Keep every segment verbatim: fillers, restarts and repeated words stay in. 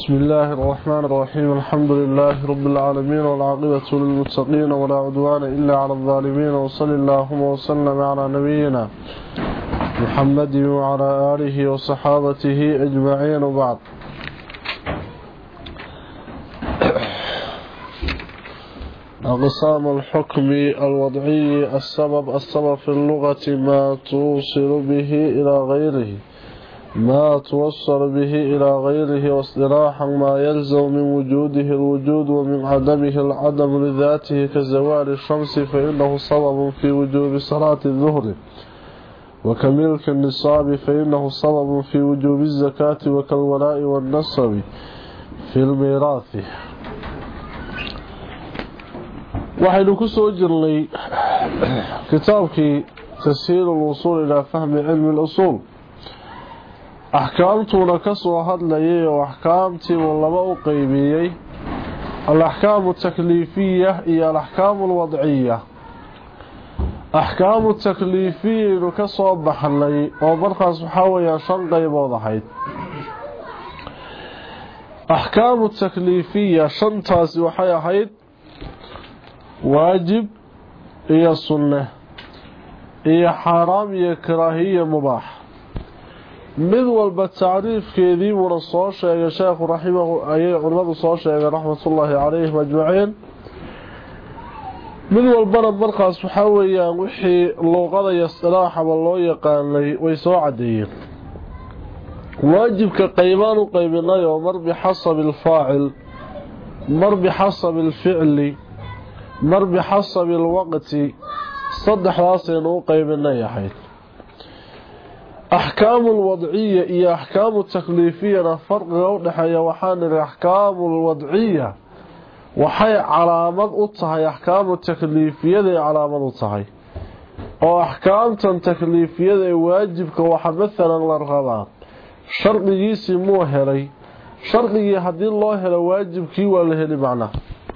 بسم الله الرحمن الرحيم. الحمد لله رب العالمين والعاقبة للمتقين ولا عدوان إلا على الظالمين، وصلى اللهم وسلم على نبينا محمد وعلى آله وصحابته أجمعين. وبعد، أقسام الحكم الوضعي. السبب السبب في اللغة ما توصل به إلى غيره ما توصل به إلى غيره واصطلاحا ما يلزم من وجوده الوجود ومن عدمه العدم لذاته كزوال الشمس فإنه سبب في وجوب صلاة الظهر، وكملك النصاب فإنه سبب في وجوب الزكاة، وكالولاء والنصب في الميراث. waxaynu ku soo jirnay kitaabkii tasiir الوصول إلى فهم علم الأصول. أحكامتنا كسو هدلي وأحكامتي والله قيبيي الأحكام التكليفية هي الأحكام الوضعية. أحكام التكليفية كسو بحلي وبرخص حاوية شنقي بوضحيت. أحكام التكليفية شنطاس وحيا حيت واجب هي السنة، هي حرام، هي كراهية، مباح. mid walba taariifkeedii wuu soo sheegay sheekhu rahimahu ayay culimadu soo sheegay raxmatullaahi calayhi majmuucin. mid walbana markaas waxa weeyaan wixii luqada iyo istilaaxa loo yaqaanay way soo cadeeyeen. waajibka qaybaan u qaybinayo mar bixasab al-faa'il, mar bixasab al-fi'li, mar bixasab al-waqti. saddexdaas aynu u qaybinayahay. أحكام الوضعية هي أحكام التكليفية. فرق وضحية وحان الأحكام الوضعية وحي علامة أطهي. أحكام التكليفية ذي علامة أطهي، وأحكام التكليفية ذي واجبك وحمثنا الأرغبات شرقي سموه لي شرقي حدي الله لواجبك والهلي معناه.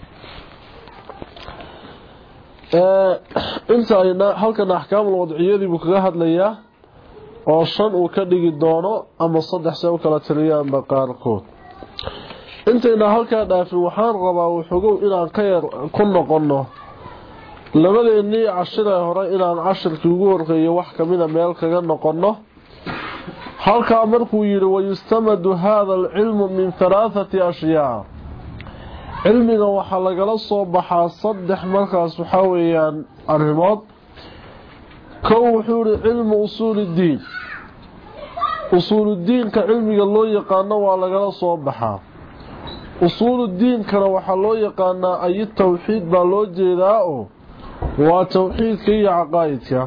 أه انت هل كان أحكام الوضعية ذي بكغاهد لياه oo shan uu ka dhigi doono ama saddex soo kala tiriyaan baqaarkood. intayna halka dhaafin waxaan rabaa wuxuu inaan ka yar ku noqono labadeennii cashira hore inaan cashirkii ugu horreeyay wax kamida meel kaga noqono. halka markuu yiri wayustamadu hada al-ilmu min thalathati ashyaa, cilmiga waxa lagala soo baxaa saddex markaas waxa weeyaan arrimood. كوحور علم أصول الدين. أصول الدين كعلمي الله يقانا وعلى صوبحا. أصول الدين كان وحلو يقانا أي التوحيد بالوجه ذاؤه وتوحيد كي عقائدك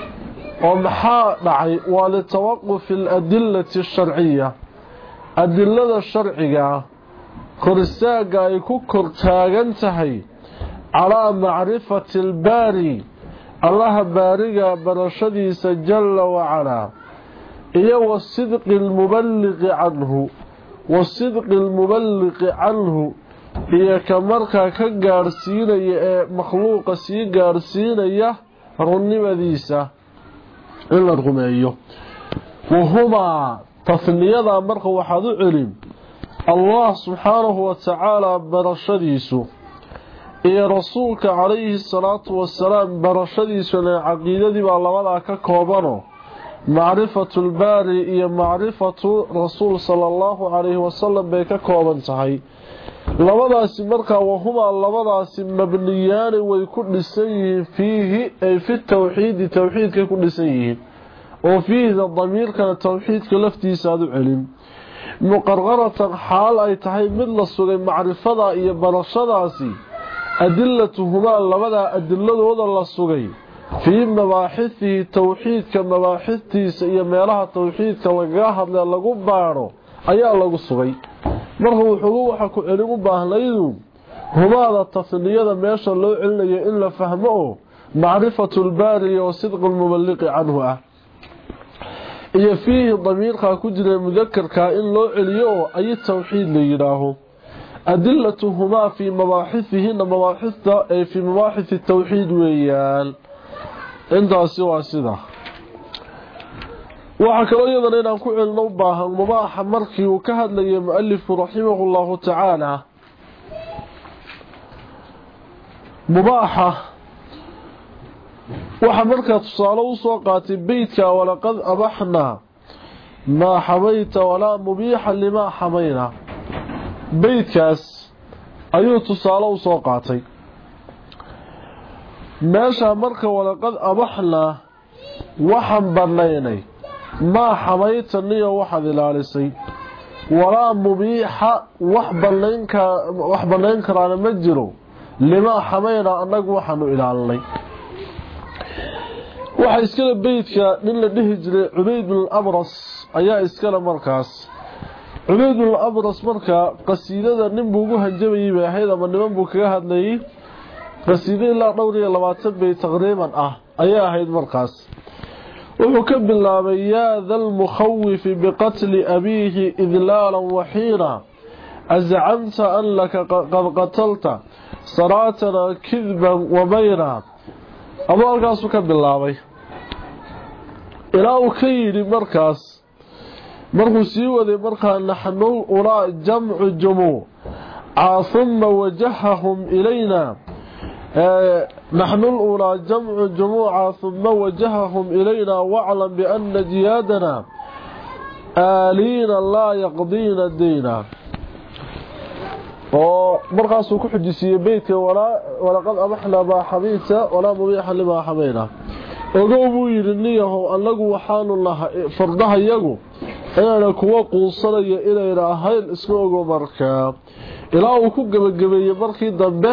ومحا دعي ولتوقف الأدلة الشرعية. أدلة الشرعية كرساقا يكوكر تاغنتهي على معرفة الباري الله بارغا برشديس جل وعلا، إيه والصدق المبلغ عنه والصدق المبلغ عنه إيه كمركا كغارسينيا مخلوق سي غارسينيا رنمديسا إلا الرميو. وهما تثنيدا مركا وحد علم الله سبحانه وتعالى برشديسو iyo rasuulka calayhi salaatu wasalaam barashadiisuna caqiidadii baa labada ka koobano macrifatul baari iyo macrifatu rasuul sallallahu alayhi wasallam bay ka kooban tahay. labadaasi marka wahuma labadaasi mabniyaan way ku dhisan yihiin fiihi ay fi tawxiid tawxiidka ku dhisan yihiin oo fiihi damiirka tawxiidka laftiisa aad u celin muqarraratan xaal ay tahay mid la sugay macrifada iyo barashadaasi. أدلتهما لبدا أدلتهما للسغي في مباحثه توحيد كمباحثه سيميلها توحيد كالغاهد للغو بارو أيها لغو السغي مرهو حقوق حكو علمو باهليدو هما هذا التصنية ميشا لو علنيا إلا فهمه معرفة الباري وصدق المبلغ عنه. إيا فيه ضمير كاكوجر المذكر كائن لو عليو أي التوحيد ليراهو. أدلتهما في مباحثهن مباحث في مباحث التوحيد ويان عند سوى سده. waxa kale oo iyadana inaan ku celino u baahan mubaaxa markii uu ka hadlayay muallif rahimahullahu ta'ala mubaaxa waxa markaa tusaale u soo qaatay beydka walaqad abaxna ma xamayta wala mubiixa lima xamayna beydkaas ayuu tusaale u soo qaatay meesha marka walaqad abaxna waxaan banaynay ma xamayta niyo waxaad ilaalisay wala mubiixa wax banaynka wax banayn karaan ma jiro lima xamayna anagu waxaanu ilaalinay waxa iskala beydka nin la dhihi jiray Ubayd bin Abras ayaa iskala markaas Ubayd bin Abras marka qasiidada nin buu ugu hanjabayay baahayd ama niman buu kaga hadlayay qasiidada ilaa dhowr iyo labaatan bay taqriiban ah ayaa ahayd markaas wuxuu ka bilaabay yaa dal mukhawif biqatl abihi idlalan wa hina az'amta an laka qad qatalta saratana kidban wa bayna aba halkaas ka bilaabay ilaa uu ka yiri markaas markuu sii waday markaa naxnu ulaa jamcu jumu thumma wajahahum ilayna نحن الأولى جمع جموعة ثم وجههم إلينا واعلم بأن جيادنا آلين لا يقضين الدين ومرقصوا كحجسي بيتك ولا ولقد أبحنا ما حميت ولا مبيحا لما حمينا وقوموا يرنيه أن لقوا حال الله فرضها يقو أنا كوا قوصري إلينا هاي اسمه مركا إلا وكوك بقبي مركي ضمبه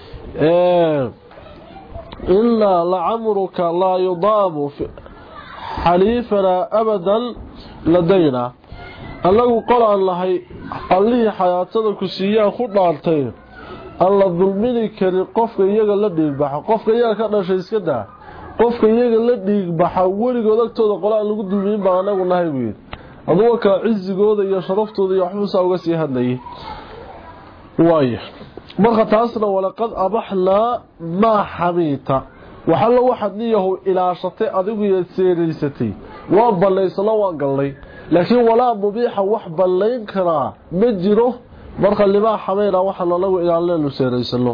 إلا لعمرك لا يضام حليفنا أبدا لدينا الله قال الله الله حياتنا كسيا خدارتين الله ظلمني كري قفك iyaga la dhiigbaxa qofka iyaga ka dhashay iska daa qofka iyaga la dhiigbaxa warigood agtooda qolaan lagu dulmin baa anagu nahay weey adoo ka cizigooda iyo sharaftooda iyo waxba saa uga sii hadlayay waay marka taasna walaqad abaxna ma xamiita waxa la waxad niyahu ilaashatay adigu iyo seereysatay waa balaysana waa galay laakiin walaa mubiixa wax balayn kara ma jiro marka lima xameena waxa la lagu ilaalin seereysano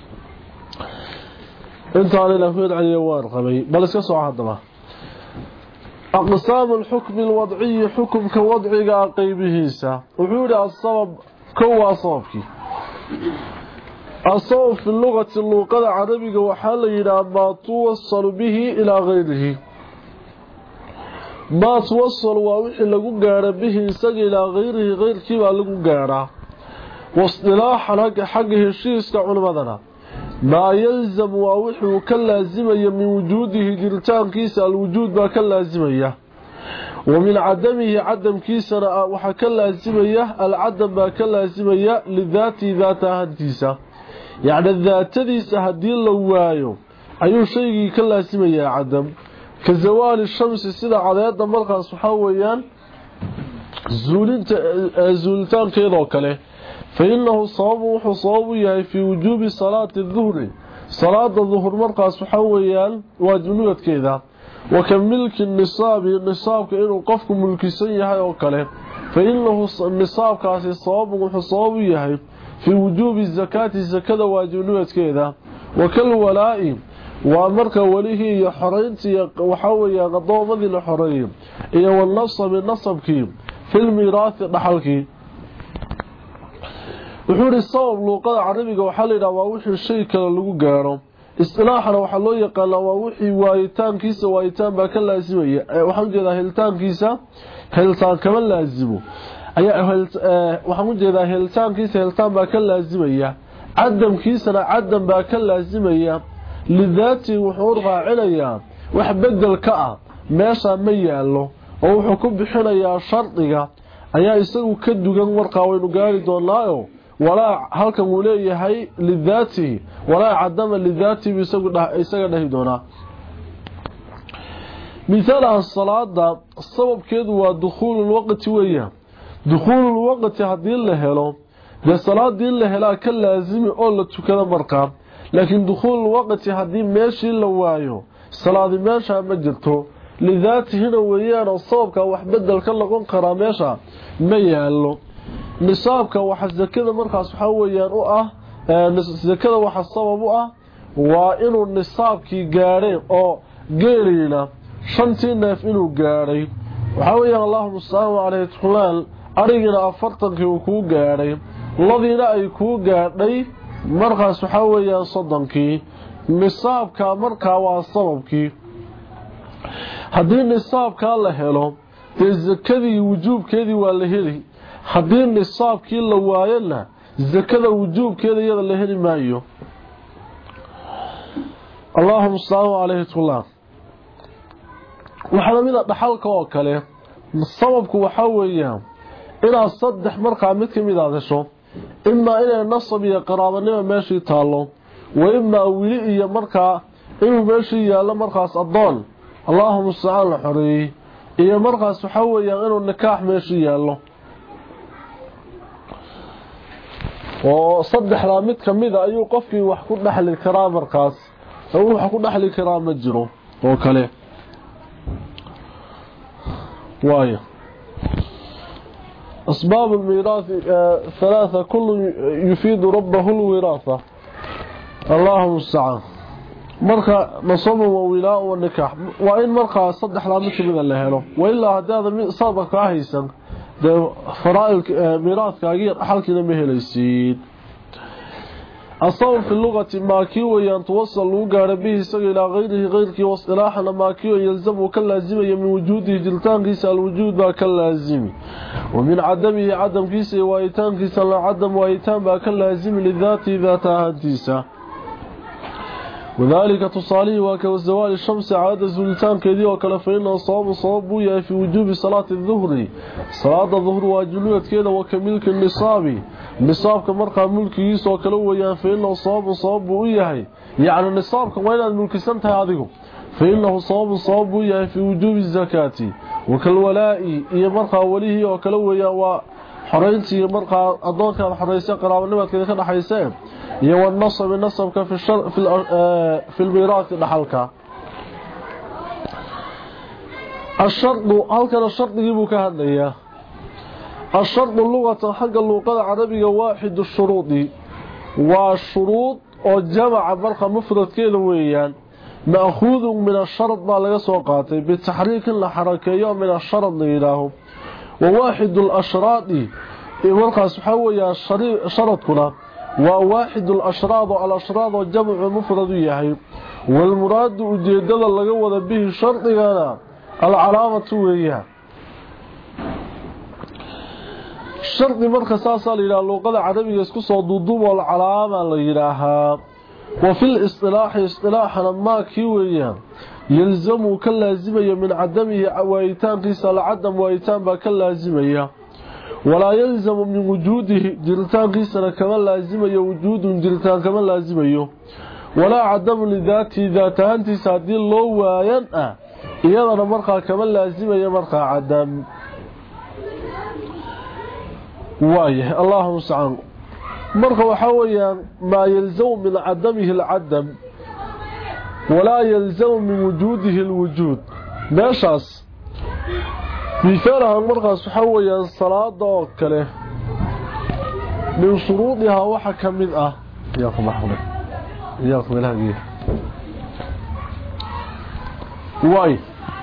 inta la fiir cali waan qabay bal iska soo hadaba aqsam al-hukm al-wad'i hukm ka wadciga qaybihiisa wuxuu yiri asbab kowa sababki أصوف في اللغة اللغة العربية وحال إلى ما توصل به إلى غيره ما توصل ووحي لغو قارة به إنسان إلى غيره غير كيبا لغو قارة واصطلاح حقه الشيس كعلمدنا ما يلزم ووحي كاللازمية من وجوده جلتان كيس الوجود با كاللازمية ومن عدمه عدم كيسنا وحا كاللازمية العدم با كاللازمية لذات ذاتها هديسة يعني الذاتيس hadii la waayo ayuu shaygii ka laasimayaa cadam ka zawaal shamsi sida cadeeda markaas waxa weeyaan zuulinta zuultaankeedo kale fa innahu sawabu wuxuu sawabu yahay fi wujubi salaati dhuhr salaada dhuhr markaas waxa weeyaan waajibnimadkeeda wa kamilki nisaab nisaabka inuu qofku mulkisan yahay oo kale fa innahu nisaabkaasi sawabu wuxuu sawabu yahay في وجوب الزكاة الزكاة واجبنوات كذا وكالولاء ومرك وليه يحرينتي وحاوي قضاء مذي لحرين إيه والنصب النصب كيم في الميراث نحلكي وحور الصواب لوقات عربي وحالنا ووحي الشيء كان لغو قارم اصطلاحنا وحلو يقال ووحي وايتان كيسا وايتان باكال لازمية وحمد جدا هلتان كيسا هلتان كمان لازمه ayaa waxa uu jeedaa heltaankiisa heltaan baa ka laazimaya cadamkiisana cadam baa ka laazimaya lidaati wuxuu raacinayaa wax bedel ka ah meesha ma yaalo oo wuxuu ku bixinayaa shardiga ayaa isagu ka dugan warqaa waynu gaari doonaayo walaa halkan uu leeyahay lidaati walaa cadama lidaati isagu isaga dhahi doonaa مثال الصلاة السبب كده ودخول الوقت وياه دخول الوقت هدي له هلو ده صلاه دي له هلا كان لازم او لا تكده مرقا لكن دخول الوقت هدي ماشي لو وايو صلاه ماشي ما جرتو lidaatihina weeyaan oo sababka wax bedelka noqon karaa meesha ma yaalo nisaabka waxa zakada markaas waxa weeyaan u ah zakada waxa sabab u ah waa inuu nisaabkii gaadhay oo geelina shantii neef inuu gaadhay waxa weeyaan Allahu subhanahu wa ta'ala arigina afartankii uu ku gaadhay ladiina ay ku gaadhay markaas waxa weeyaan soddonkii nisaabka markaa waa sababkii haddii nisaabka la helo dee zakadii wujuubkeedii waa la heli haddii nisaabkii la waayana zakada wujuubkeeda iyada la heli maayo Allahumma salli alayhi wa waxa lamida dhaxalka oo kale sababku waxa weeyaan ila saddex markaa mid kamid ah dasho imma inay nasab iyo qaraabanimo meeshii taalo wa imma wili iyo markaa inuu meeshii yaalo markaas adoon Allahumma salli alayhi iyo markaas waxa weeyaan inuu nikaax meeshii yaalo oo saddexda mid kamid ah ayuu qofkii wax ku dhaxli karaa markaas oo wax ku dhaxli karaa ma jiro oo kale وايه أسباب الميراث ثلاثة كل يفيد ربه الوراثة اللهم استعان مركا نصب وولاء والنكاح وإن مركا صدح لا مش من الله له وإلا هذا صابك عهيسا فرائل ميراث كاغير حالكنا مهليسين الصوم في اللغة ماكيو ينتوصل لغة به إلى غيره غيرك واصطلاحا ماكيو يلزم كاللازم من وجوده جلتان كيس الوجود كاللازم ومن عدمه عدم كيس وايتان كيس العدم وايتان كاللازم لذاته ذاتها هديسة وذلك تصاليه وكوزوال الشمس عادة زلتان كذي وكلفين وصواب صواب في وجوب صلاة الظهر صلاة الظهر واجلوية كذا وكملك النصابي نصابك مرقى ملكي يسوى كلويا فإنه صواب صواب وياهي يعني نصابك وين الملك سنتها هذه فإنه صواب صواب وياهي في وجوب الزكاة وكالولاء إيا مرقى وليه وكلويا وحرينتي مرقى أدوك الحريسة قرابة نبات كذا كان حيسان إيا والنصب النصبك في الشر في, في الميراث لحلك الشرط هل كان الشرط يجيبك هذا الشرط اللغة حق اللغة العربية واحد الشروط والشروط والجمع برقى مفرد كيلويا مأخوذ من الشرط ما لغا سوقاتي بالتحريك لحركية من الشرط إلهه وواحد الأشراط برقى سحوية شرطنا وواحد الأشراط الأشراط والجمع مفرد يحي والمراد أجيدد لغا به الشرط العلامة وياه الشرط مركز ساسا إلى اللغة العربية يسكسوا ضدوب والعلامة ليراها وفي الإصطلاح إصطلاحا ما كيويا يلزم كاللازمية من عدمه وإيتان قيس العدم وإيتان باكاللازمية ولا يلزم من وجوده جلتان قيسنا كمان لازمية وجود جلتان كمان لازمية ولا عدم لذاته ذاتان تسادين لو وينأى إيضا مرقى كمان لازمية مرقى عدم وايه اللهم استعان مرقى وحويا ما يلزم من عدمه العدم ولا يلزم من وجوده الوجود ماشاس مثالها مرقى وحويا الصلاة دوكله من شروطها وحا كمid ah ياكم احمد ياكم الهديه واي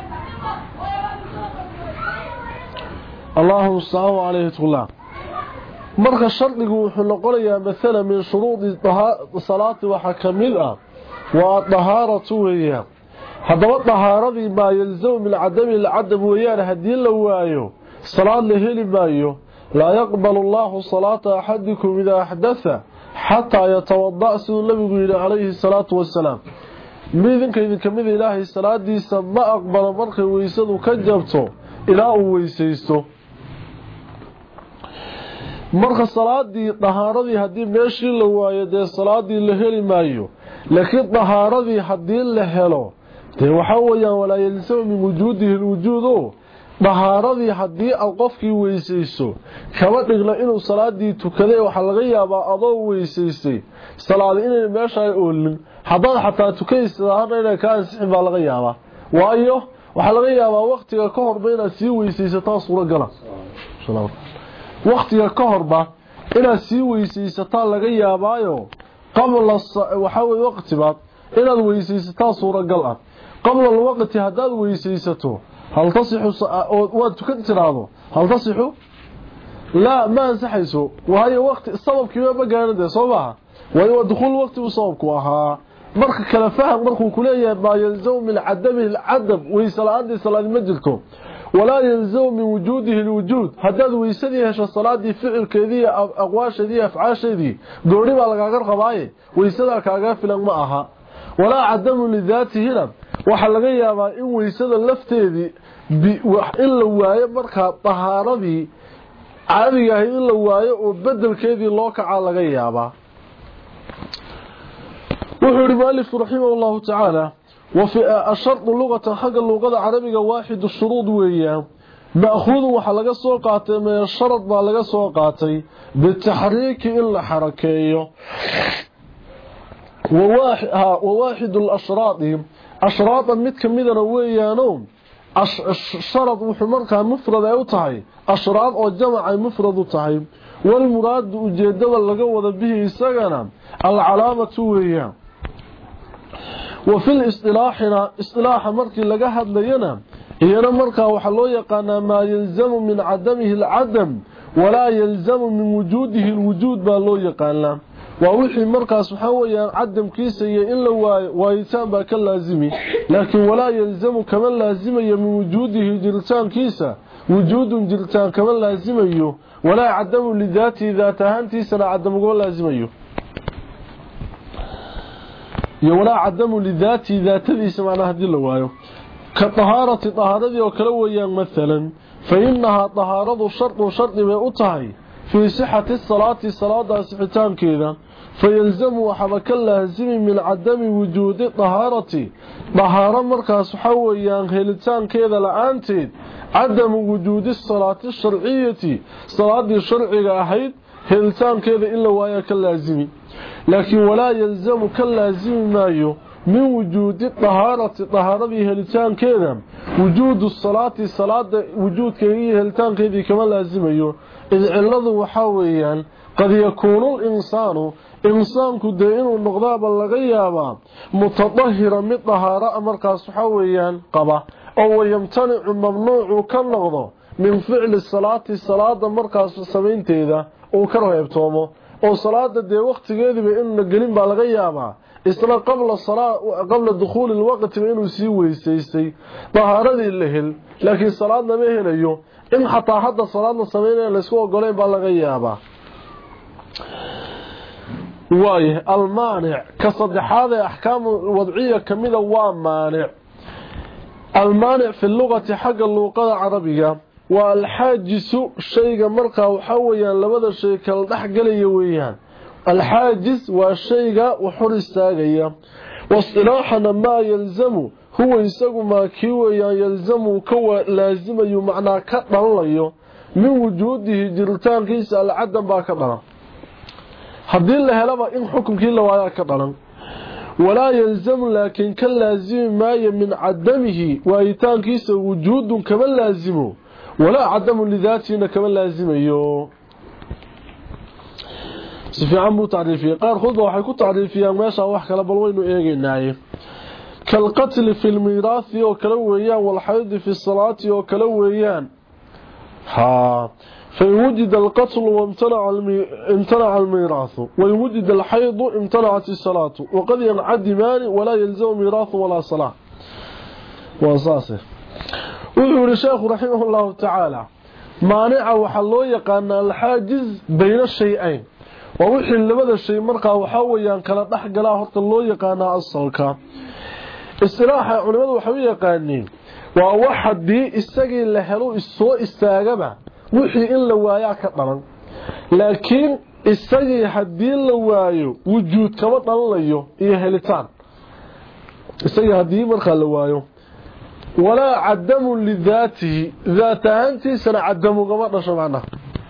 اللهم استعان عليه طلع marka shardigu wuxuu noqonayaa mesela min shuruudi salaati waxa kamid ah waa tahaaratu weeyaan hadaba tahaaradii ma yalzamu min adami al-adab weeyaan hadii la waayo salaad la heli maayo la yaqbalu Allahu salata ahadikum idha ahdatha hatta yatawadda suu nabigu alayhi salatu wassalaam midinka idin kamid ilaahay salaadiisa ma aqbalo markay weysadu ka jabto ilaa uu weysaysto marka salaadii tahaaradii hadii meeshii la waayo de salaadii la heli maayo laakiin tahaaradii hadii la helo de waxa weeyaan wala yalsam min wujudihi alwujudu tahaaradii hadii al qofkii weysayso kaba dhigla inuu salaadii tukaday waxa laga yaabaa adoo weysaysay salaadii inay meesha ay oolin haddana xataa tukaysadaan inay ka ansixin baa laga yaabaa waayo waxa laga yaabaa waqtiga ka horba inaad sii weysaysataa suura gala waqtiga ka horba inaad sii weysaysataa laga yaabaayo qabla waxa way waqtibaad inaad weysaysataa suura gal ah qabla waqti hadaad weysaysato hal tasixu waad tukan tiraado hal tasixu la ma ansaxayso wahay waqti sababkii ma gaarnade soobaha way wadkhul waqti sababku ahaa marka kala faham markuu ku leeyahay ma yalzaw min adami al-adab weysalaadi salaad ma jirto wala yalzaw min wujudihi al-wujud hadaad weysadii hesho salaadii ficilkeedii aqwaashadii afcaashadii doori baa laga qabaaye weysada kaaga filan ma aha wala adamu lidatihi waxa laga yaabaa in weysada lafteedii in la waayo marka tahaaradii caadiga ah in la waayo oo bedelkeedii loo kaca laga yaabaa wuxuu المؤلف رحمه الله تعالى وفي الشرط لغة حق اللغة العربية واحد الشروط وياه مأخوذ وحا لغا سو قاتay ما الشرط با لغا سو قاتay بالتحريك إلا حركيه وواحد وواحد الأشراط أشراطا مid kamidana weeyaano الشرط wuxuu markaa mufrad ay u tahay ashraad oo jamac ay mufrad u tahay wal muraad ujeedada laga wada bihi isagana al calaamatu weeyaan وفي الاصطلاحنا اصطلاح markii laga hadlayna iyana markaa waxa loo yaqaanaa ma yalzamu min adamihi al-adam wala yalzamu min wujudihi al-wujud ba loo yaqaanaa waa wixii markaas waxa weeyaan adamkiisa iyo in la waayo waayitaan ba ka laazimi laakiin wala yalzamu kama laazimayo min wujudihi jirtaankiisa wujudun jirtaan kama laazimayo wala adamu lidati dhaatahantiisa adamu laazimayo ولا عدم لذاتي ذاتي سمعنا هذه اللوايو كطهارة طهارة وكلويا مثلا فإنها طهارة شرط وشرط بأطهي في صحة الصلاة صلاة صحتان كذا فيلزم وحبك اللازم من عدم وجود طهارة طهارة مركز حويا هلتان كذا لأنتid عدم وجود الصلاة الشرعية صلاة الشرعية أحيد هلتان كذا إلا ويا كاللازمي لكن ولا يلزم كاللازم مايو من وجود الطهارة طهارة هلتان كذا وجود الصلاة الصلاة وجود كيه هلتان كذا كما لازميو إذ علض وحاويا قد يكون الإنسان إنسان كدين النقضاب اللغيابا متطهرا من طهارة أمركز حاويا قبا أو يمتنع ممنوع كالنقضة من فعل الصلاة الصلاة مركز سمين تيدا وكره يبتومه oo salaada de waqtigeediba in la gelin baa laga yaabaa isla qabla salaa qabla dukhul alwaqt inuu sii weysaystay tahaaradii la hel laakiin salaadna ma helayo in xataa hadda salaadna sameeyay la isku ogoleen baa laga yaabaa waay almaani ka saddexaad ee ahkaam wadciya kamida waa maani almaani fi lughati xagga luqada carabiga والحاجس شيء مرقا وحويا لبدا شيء كلا دخغليه ويان الحاجز والشيء وحر استاغيا واصطلاحا ما يلزم هو يسغو ما كيويا يلزم كو لازم يو معنى كدليو من وجوده جرتان كيس العدم با كدلا hadii la helaba in xukunkii la waaya ka dhalan ولا يلزم لكن كلازم ما من عدمه وايتانكيس وجود كما لازمه ولا عدم لذاته كما لازم ايو سفي عمو تعريفية قال خذوا waxay ku taariifiyaan meesha wax kala bal waynu eegeynaa kal qatl fi al-mirath oo kala weeyaan wal hayd fi as-salati oo kala weeyaan ha فوجد القتل وامتنع امتنع الميراث ووجد الحيض امتنعت الصلاة وقد ينعدمان ولا يلزم ميراث ولا صلاة واساسه ويقول الشيخ رحمه الله تعالى مانع وحلو يقان الحاجز بين الشيئين ووحي لبدا الشيء مرقى وحاويان كلا دخغلا horta loo yaqaan asalka istiraaxa culimadu waxa u yaqaaneen waa waxadii isagii la helo isoo istaagaba wixii in la waayaa ka dhalan laakiin isagii hadii la waayo wujuud kama dhalanayo iyo helitaan isagii hadii marka la waayo ولا عدم لذاته ذاتانتي سنة عدم كما دشو معنا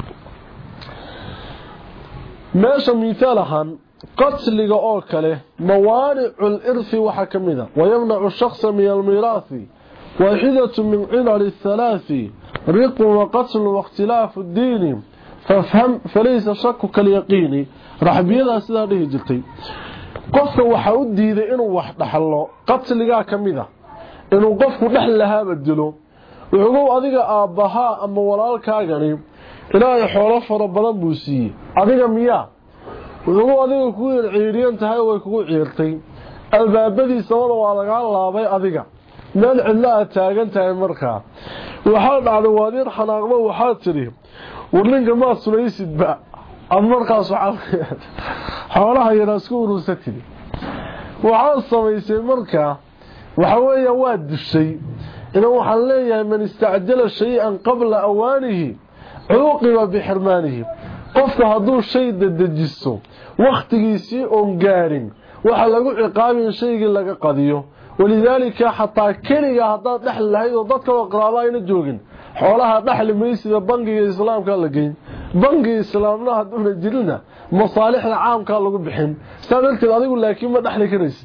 ماشا مثالها قتلك او كله موانع الارث waxa kamida ويمنع الشخص من الميراث واحدة من علل الثلاث رق وقتل واختلاف الدين فافهم فليس شك كاليقين رحبيدا سدا دهي جلتي qofka waxa u diiday inuu wax dhaxlo qatliga kamida inuu qofku dhaxlaha badilo wuxuu adiga aabaha ama walaalkaagani ilaahay xoolo fara badan buu siiyay adiga miya wuxuu adiga ku ciiriyeen tahay way kugu ciirtay albaabadii sabada waa laga laabay adiga meel cidla taagan tahay markaa waxa dhacday waadiir xanaaqdo waxa tiri warninka ma sulaysid ba amarkaas waxa xoolaha yara isku urusatay waxa samaysay markaa waxa weeye waa dishay inuu waxa leeyahay man istacjala shay'an qabla awaanihi uqiba bihirmanihi qofka haduu shay dedejiso waqtigiisii oo gaarin waxa lagu ciqaabin shaygii laga qadiyo walidaalika hatta kaliya hadaa dhaxl lahayd oo dadka qaraabaa ina joogin xoolaha dhaxli meesida bangiga islaamka la geyn bangiga islaamna haduu jirina masaalixda caamka lagu bixin sababteed adigu laakiin ma dhaxli karaysid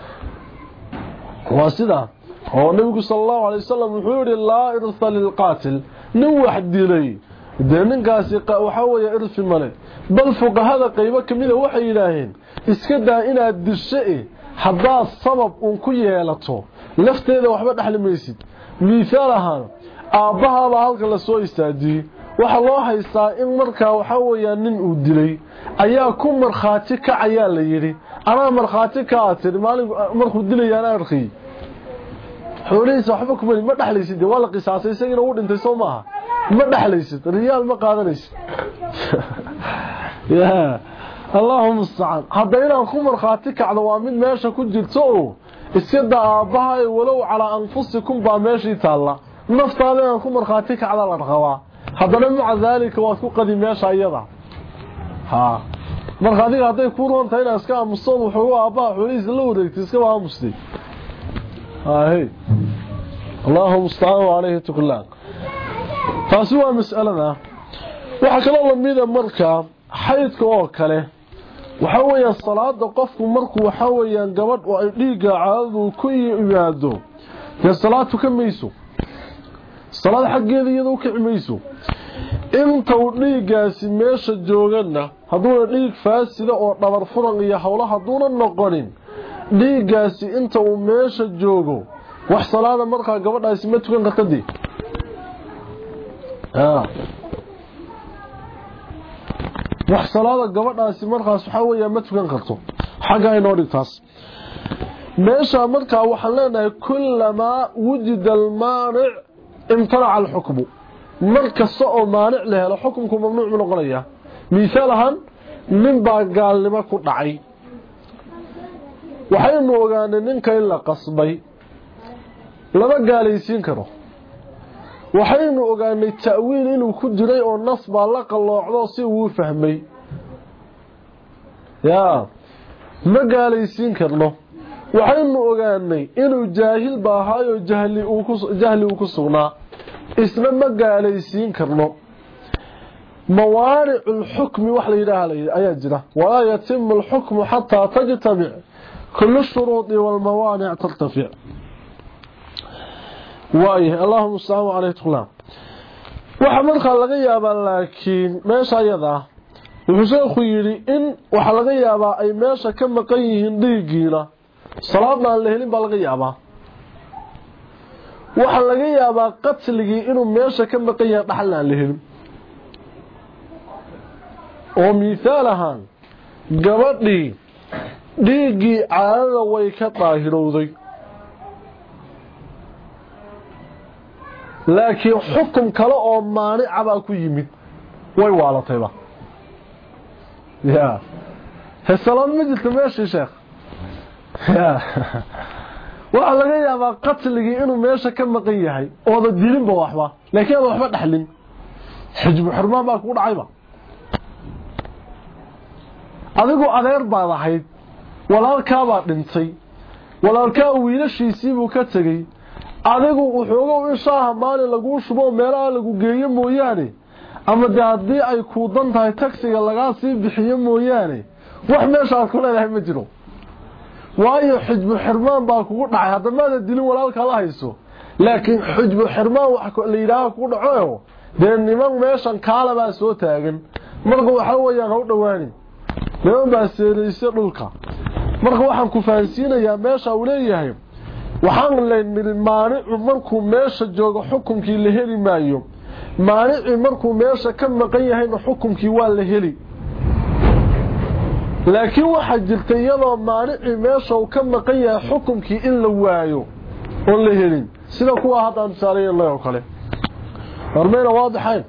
wasida oo nabiga sallallahu alayhi wasallam wuxuu yiri la irsa lil qatil nin wax dilay deeninkaasi waxa weeye irsi male bal fuqahada qaybo kamida waxay yiraahdeen iska daa inaad dishay hadaa sabab uu ku yeelato lafteeda waxba dhaxli maysid miisaal ahaan aabaha halka la soo istaajiyay waxa loo haystaa in markaa waxa weeyaan nin uu dilay ayaa ku marxaati ka ayaa la yiri ana marxaati ka atir maalin markuu dilayaan arqi xoolihiisa waxba kuma ma dhaxlaysid waa la qisaasay isagina uu dhintay soo maaha ma dhaxlaysid riyaal ma qaadanaysid ya Allahumma musta'an hadayna ku marxaati kacdo waa mid meesha ku jirto iska daabaha walow ala anfusikum ba meeshii taala naftaada ku marxaati kacdo la dhaqaa hadana maca dalika waa ku qadi meesha ayada ha marka adiga haday ku roonta inaad iska aamuso wuxuu aabaha xoolihiisa la wareegtay iska aamusay هاي اللهم مستعان عليه تقلان taasi waa mas'alada waxa kale oo lamida marka xaydka oo kale waxa weeyaan salaada qofku markuu waxa weeyaan gabadh oo ay dhiiga caadadu ku yimaado ya salaatu kamayso salaad xageeda iyadoo ka cimayso inta uu dhiigaasi meesha joogana haduu dhiig faasida oo dhabar furan iyo hawlaha haduuna noqonin dhiigaasi inta uu meesha joogo wax salaada marka gabadhaasi ma tukan kartay ah wax salaada gabadhaasi markaas waxa weeyaa ma tukan karto xaga ay noo dhigtaas meesha marka waxaan leenahay kullama wujida al-maani' imtana'a al-hukm marka soo maanic la helo xukunku mamnuuc ma noqonaya miisaalahan nin baa gaalnimo ku dhacay waxaynu ogaanay ninka in la qasbay laba gaalaysiin karo waxaynu ogaanay ta'wiil inuu ku jiray oo nas baa la qaloocdo si uu fahmay ya ma gaalaysiin karno waxaynu ogaanay inuu jaahil baahayo jahli uu ku jahli uu ku sugnaa isna ma gaalaysiin karno موانع الحكم وحل يراهلي ayaa jira ولا يتم الحكم حتى تجتمع كل الشروط والموانع ترتفع وايه اللهم صل على تقلام waxa marka laga yaabaa laakiin meesha ayada wuxuu soo yiri in waxa laga yaabaa ay meesha ka maqan yihiin dhiigiina salaadna la helin baa laga yaabaa waxa laga yaabaa qatligii inuu meesha ka maqan yahay dhaxalna la helin oo miisaal ahaan gabadhii dhiigii caadada way ka daahirowday laakiin xukum kale oo maanica baa ku yimid way waalatayba ya hasalan majlis meeshii sheekh ya waxa laga yaabaa qatligii inuu meesha ka maqan yahay oo da dilinba waxba laakiin waxba dhaxlin xijbu xurmaan baa ku dhacayba adigu adeer baad ahayd walaalkaa baa dhintay walaalkaa wiilashiisii buu ka tagay adigu wuxuu in shaaha maalin lagu shubo meelaha lagu geeyo mooyaane ama hadii ay ku dan tahay taxiga laga sii bixiyo mooyaane wax meesha ku leeyahay ma jiro waayo xijbu xirmaan baa kugu dhacay hadamaada dilin walaalka la hayso laakiin xujbu xirmaan wax la yiraahdo ku dhaco dee niman meeshan kaala baa soo taagan marka waxa weeyaan u dhawaani niman baa seelaysa dhulka marka waxaan ku fahansiinayaa meesha uu leeyahay waxaan leenahay maanicu markuu meesha joogo xukunkii la heli maayo maanici markuu meesha ka maqan yahay xukunkii waa la heli laakiin waxa jirta iyadoo maanici meesha uu ka maqan yahay xukunkii in la waayo oo la helin sida kuwa hadda saareen loo kale hormeena waadixayn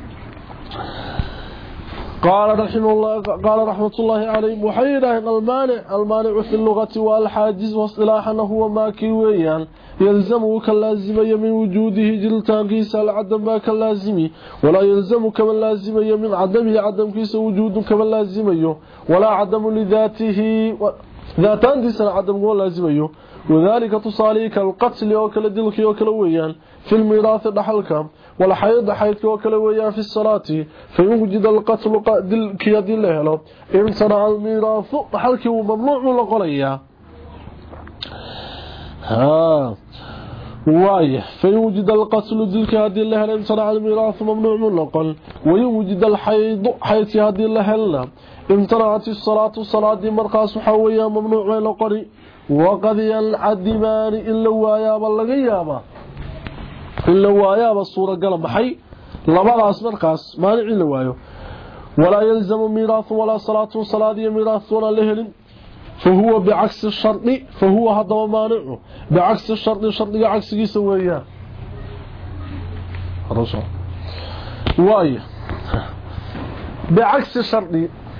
قال رحمه الله قال رحمة الله عليه وحيدا المانع المانع في اللغة والحاجز واصطلاحا هو ما كيويان يلزمه كاللازم من وجوده جلتان كيس العدم كاللازم ولا يلزم كما لازم من عدمه عدم كيس وجود كما لازم ولا عدم لذاته ذاتان كيس العدم لازم وذلك تصالي كالقتل وكال دلك وكال ويان في الميراث دحلك ولا حيض حيث وكال ويان في الصلاة فيوجد القتل دلك يدي له امتنع الميراث دحلك وممنوع لقليا ها وايه فيوجد القتل دلك يدي له امتنع الميراث ممنوع لقل ويوجد الحيض حيث يدي له امتنعت الصلاة الصلاة مرقاس حويا ممنوع لقلي وقضي العدمان إلا وايابا لغيابا إلا وايابا الصورة قلب حي لبعض مرقاس مانع إلا وايو ولا يلزم ميراث ولا صلاة صلاة ميراث ولا لهل فهو بعكس الشرط فهو هذا ومانعه بعكس الشرط الشرط عكس يسويه الرسول واي بعكس الشرط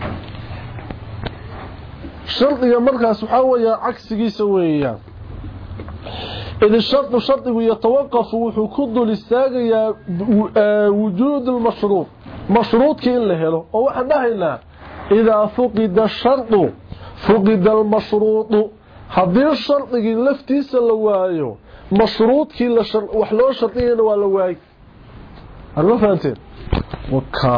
shardiga markaas waxa weeyaa cagsigiisa weeyaan إذا الشرط شرط يتوقف wuxuu dul istaagayaa وجود المشروط مشروط كين لهelo oo waxa dhahaynaa إذا فقد الشرط فقد المشروط hadii shartigi laftiisa la waayo mashruudkii la shar wax loo shartiyay waa la waay arma fahanteen waka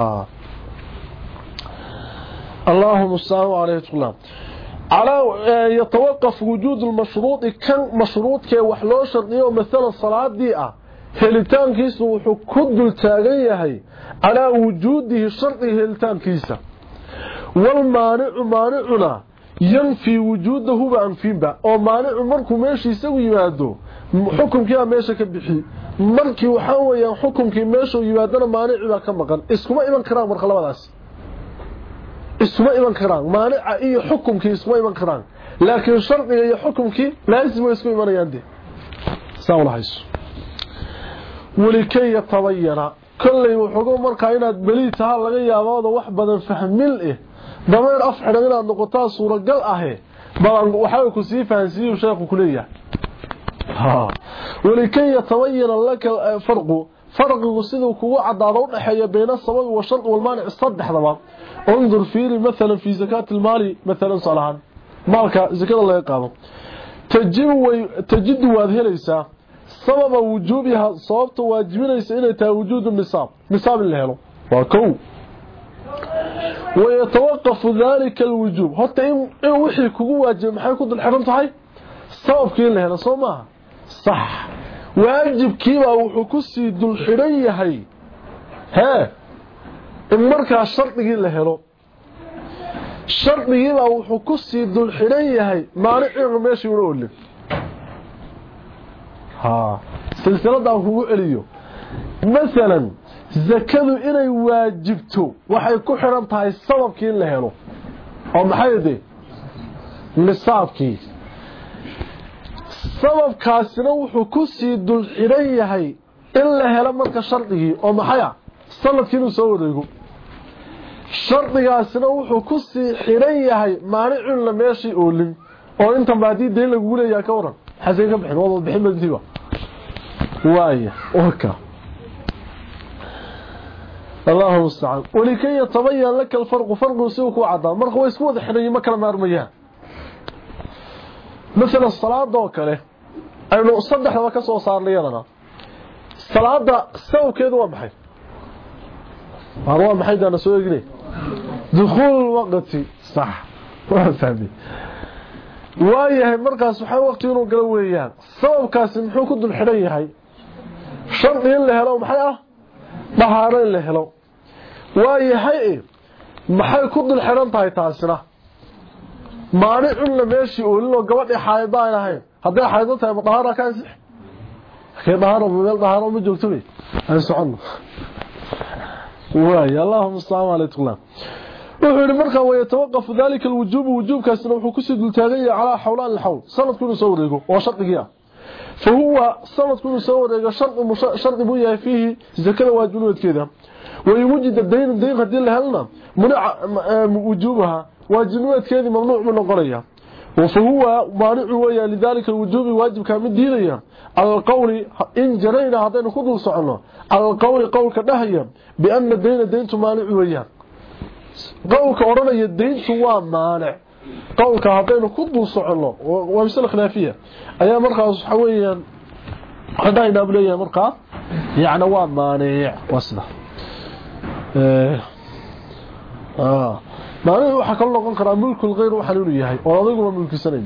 اللهم صل على سيدنا على يتوقف وجود المشروط كان مشروط كي wax loo shardiyo مثلا salaadii ah helitaankiisu wuxuu ku dul taagan yahay ala wujuudihi shardi helitaankiisa wal maani'u maani'una yanfi wujuudahu ba anfiba oo maani'u markuu meeshiisa u yimaado xukunkiisa meesha ka bixi markii waxa weeyaan xukunkii meesha u yimaadana maani'u ba ka maqan iskuma iman karaan marka labadaas isma iman karaan maanica iyo xukunkii isma iman karaan laakiin shardiga iyo xukunkii laazim way isku imanayaan de saawlahays walikay tabayana kulli wuxuu markaa inaad baliitaha laga yaabo wax badan fahmil eh dameer afxira inaad noqotaa suuragal ah balan waxa ku sii fahansiyo sheekhu kuleeyahay ha walikay tabayana laka farqu farqigu sidoo kugu cadaado u dhaxeeya bayna sabab iyo shart wal maanic saddexdaba انظر فيه مثلا في زكاة المال مثلا صلاحا مالك زكاة الله يقاضه تجد, وي... تجد وادهليسا سبب وجوبها صوبت واجبينيسا إنها وجود النصاب نصاب اللي هلو وكو ويتوقف ذلك الوجوب حتى إن وحي كو واجب محاي كود الحرم تحي سبب كي اللي هلو صومها صح واجب كيبا وحكسي دو الحرية هاي ها in marka shardigii la helo shardigii baa wuxuu ku sii dul xiran yahay maanicu meeshii uu oolay ha silsilada kugu celiyo midalan zakadu inay waajibto waxay ku xiran tahay sababkii in la helo oo maxay tahay nisaabkii sababkaasina wuxuu ku sii dul xiran yahay in la helo marka shardigii oo maxay sanadkii uu soo wareego shardigaasina wuxuu ku sii xiran yahay maanicun la meeshii oolin oo inta baadii deyn lagu leeyahay ka waran xasay ka bixin wada bixin maddiba waaya oka Allahu musta'an walikay yatabayan lak alfarq farqu suuq wada marka way isku wada xiran ma kala maarmayaan مثلا الصلاه oo kale aynu saddexda ka soo saarnayadana salaada sawkeedu waa maxay waa maxay dana soo eegnay دخول الوقت صح وفهمي waayahay markaas waxa waqti inuu gala weeyaan sababkaas muxuu ku dul xiran yahay شرط إن لهلو محيا طهارة إن لهلو وايهي محي كود الحرام تاي تاسنا مانع إن ماشي يقول له قبل حايضان هاي هذا حايضتها طهارة كاسح كي طهارة بميل طهارة مجوكتبي هنسعنا واي اللهم السلام عليكم وحول مركا ويتوقف ذلك الوجوب وجوب كاسنا وحو كسد التاغية على حولان الحول سنة كونه سوريقو وشرطك فهو سنة كونه سوريقو شرط, شرط بويا فيه زكاة واجبنوت كذا ويوجد الدين الدين قد لهلنا منع وجوبها واجبنوت كذا ممنوع من القرية وفهو مانع ويا لذلك الوجوب واجب كامل دينيا على القول إن جرينا هذين خذوا صعنا على القول قول كدهيا بأن الدين الدين مانع ويا قولك أرني الدين سوى مانع قولك هذين خذوا صعنا ومثل خلافية أيا مرقى حويا هداينا بليا مرقى يعني هو مانع وصله اه اه معناه waxa kala noqon kara mulku غير waxa uu yahay oo adigu mulkisanay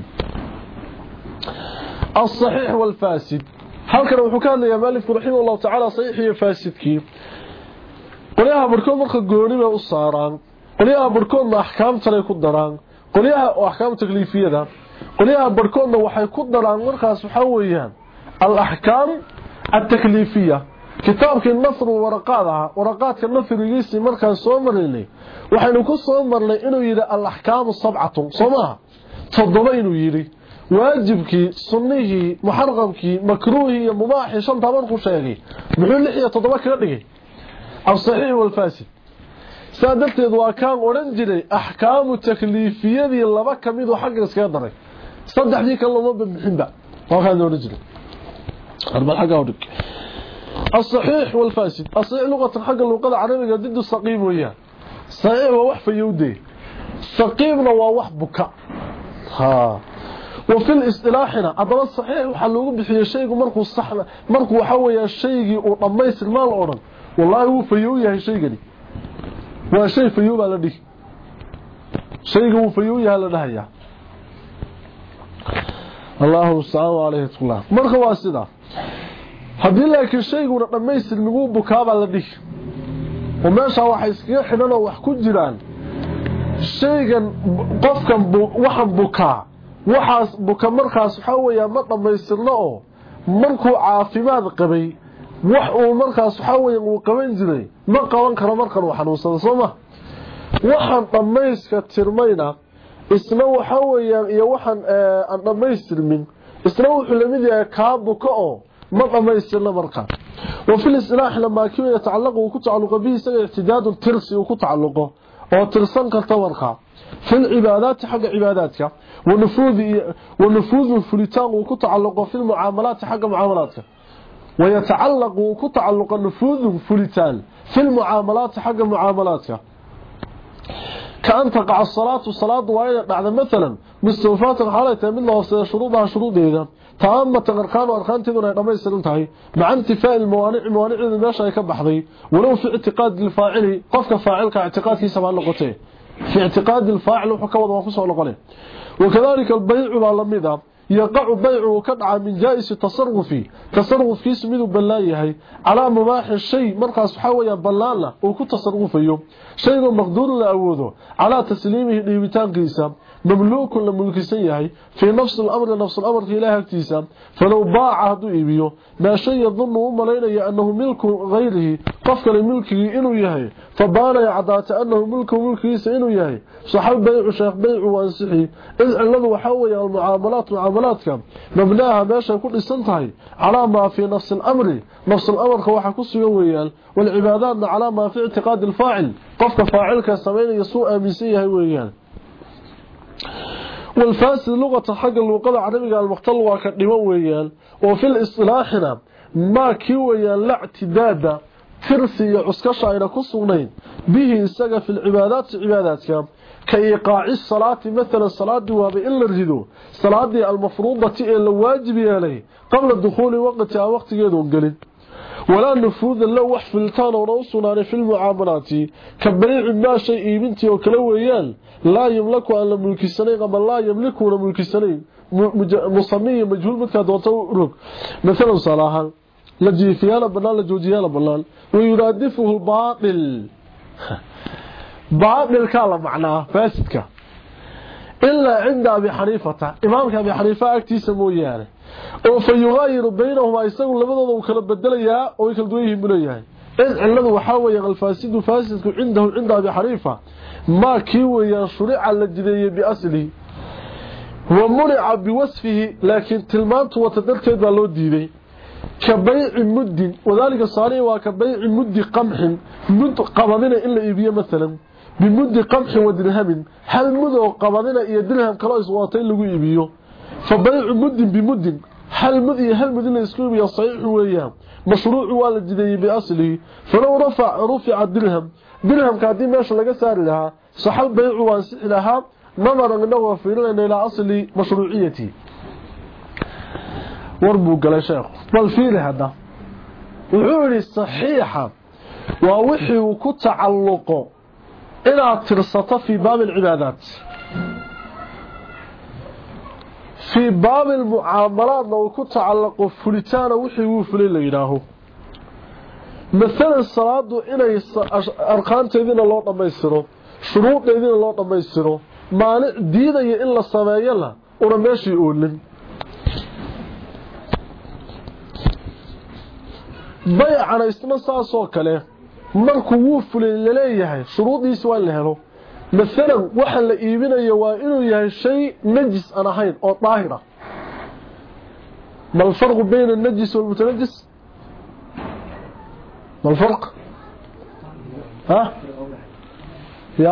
الصحيح والفاسد halkan wuxuu ka hadlayaa maalif rahimahu Allah ta'ala sahih iyo faasidkii qoliyaha barkood marka gooniba u saaraan qoliyaha barkood ahkaam tale ku daraan qoliyaha oo ahkaam takliifiyada qoliyaha barkoodna waxay ku daraan markaas waxa weeyaan al ahkaam at-taklifiyya kitaabkii nasr waraqadaha waraqadka nasrigiisa markaan soo marinay waxaynu ku soo marnay inuu yiri al-ahkaam sab'atu soomaa todoba inuu yiri waajibkii sunnihii muharramkii makruuhi iyo mubaahi shan taban ku sheegay muxuu lix iyo todoba kala dhigay as-sahih wal fasid saadabteed waa kaan oran jiray ahkaamu takliifiyadii laba kamid oo xaq iska daray saddexdii kale loo bixinba waa kaan oran jiray arba xaga wadk الصحيح والفاسد الصحيح لغة حق اللغة العربية ضد السقيم وياه صحيح ووح في يودي سقيمنا ووح بكاء ها وفي الاصطلاحنا أضل الصحيح وحلوه بحي الشيء مركو الصحنا مركو حوي الشيء وطميس المال أولا والله هو في يويا الشيء دي وشيء في يوبا لدي شيء هو في يويا لدهيا الله السلام عليه الله مركو واسدا haddii laakiin shayguna dhammaystirmigu bukaaba la dhig oo meesha waxa iskaga xidhan oo wax ku jiraan shaygan qofkan waxan bukaa waxaas buka markaas waxa weeyaa ma dhammaystirno oo markuu caafimaad qabay wax uu markaas waxa weeyaa uu qaban jiray ma qaban karo markan uu xanuunsado sooma waxan dhammayska tirmayna isna waxa weeyaa iyo waxan aan dhammaystirmin isna wuxuu la mid yahay ka buka oo ما ضميسنا مرقا وفي الاصطلاح لما كان يتعلق وكتعلق به سغ اعتداد الترس وكتعلقه او ترسن كتورقا في العبادات حق عباداتك ونفوذ ونفوذ الفلتان وكتعلق في المعاملات حق معاملاتك ويتعلق وكتعلق النفوذ الفلتان في المعاملات حق معاملاتك كأن تقع الصلاة والصلاة وإذا بعد مثلا مستوفات الحالة من الله شروطها شروطها تامة أركان وأركان تدون لما يسلمتها مع انتفاء الموانع الموانع إذا ماشا يكبحضي ولو في اعتقاد الفاعل قفك فاعلك اعتقاد في سبع لغتين في اعتقاد الفاعل وحكوة وفصه لغلين وكذلك البيع واللمدة يقع بيعه كدعا من جائز التصرف تصرف في سميد بلايه على مباح الشيء مركز حويا بلاله وكنت تصرف فيه شيء مقدور لأوذه على تسليمه لبتان قيسا مملوك لملكسيه في نفس الأمر نفس الأمر في إله اكتسام فلو باع هدو إبيه ما شيء يظنه ملينا أنه ملك غيره قفك لملكه إنه يهي فبانا يعدات أنه ملك ملكه سإنه يهي صحب بيع شيخ بيع وانسحي إذ الذي وحوي المعاملات معاملاتك مبناها ماشا كل سنتهي على ما في نفس الأمر نفس الأمر كواحا كسو يويال والعبادات على ما في اعتقاد الفاعل قفك فاعلك سمين يسوء أميسيه ويال والفاسد لغة حق اللغة العربية المختل وكدمان ويال وفي الاصطلاحنا ما كيويال لا اعتداد ترسي عسكشا إلى كسونين به السقى في العبادات عباداتك كإيقاع الصلاة مثلا الصلاة دوابي إلا الردو صلاة المفروضة إلا واجب عليه قبل الدخول وقتها وقت يدون قليل ولا نفوذ لو وحفلتان ونوصنا في المعاملات كبريع ما شيء بنتي وكلويال لا يملك أن ملك السنين قبل لا يملكون ملك السنين مصمي مجهول مثل دوته رك مثلا صلاحا لجيفيانا بنان لجوجيانا بنان ويرادفه الباطل باطل كالا معناه فاسدك إلا عند أبي حنيفة إمامك أبي حنيفة أكتيس مويانه وفيغير بينهما يساقوا لبضا وكلا بدليا ويكلا دويهم بليا إذ علده وحاوي الفاسد فاسد عنده عند أبي حنيفة ما كيوي شريع الجديد بأسله ومنع بوصفه لكن تلمانته وتدركه بالله ديني كبيع مد وذلك الصالح وكبيع مد قمح مد قبضنا إلا إبيا مثلا بمد قمح ودرهم هل مد قبضنا إيا درهم كلايس واتين لغو إبيو فبيع مد بمد هل مد هل مد الإسلام يصحيح وياه مشروع والجدي بأصله فلو رفع رفع الدرهم درهم كادين ماشي لغا سار لها صحل بيع وانسح لها نظرا انه وفيرنا الى اصل مشروعيتي وربو قال شيخ بل فيه هذا وحوري الصحيحة ووحي وكتعلق إلى ترسطة في باب العبادات في باب المعاملات لو كتعلق فلتان وحي وفلي ليناه مثلا الصلاة إلى أرقام تيدين الله طميسره شروط تيدين الله طميسره مانع diidaya in la sameeyo la una meeshii oolin bay'ana isna saasoo kale markuu wuu fulay leeyahay shuruudiisa waa la helo مثلا waxa la iibinayo waa inuu yahay shay najis aan ahayn oo daahira ما الفرق بين النجس والمتنجس ما الفرق ها يا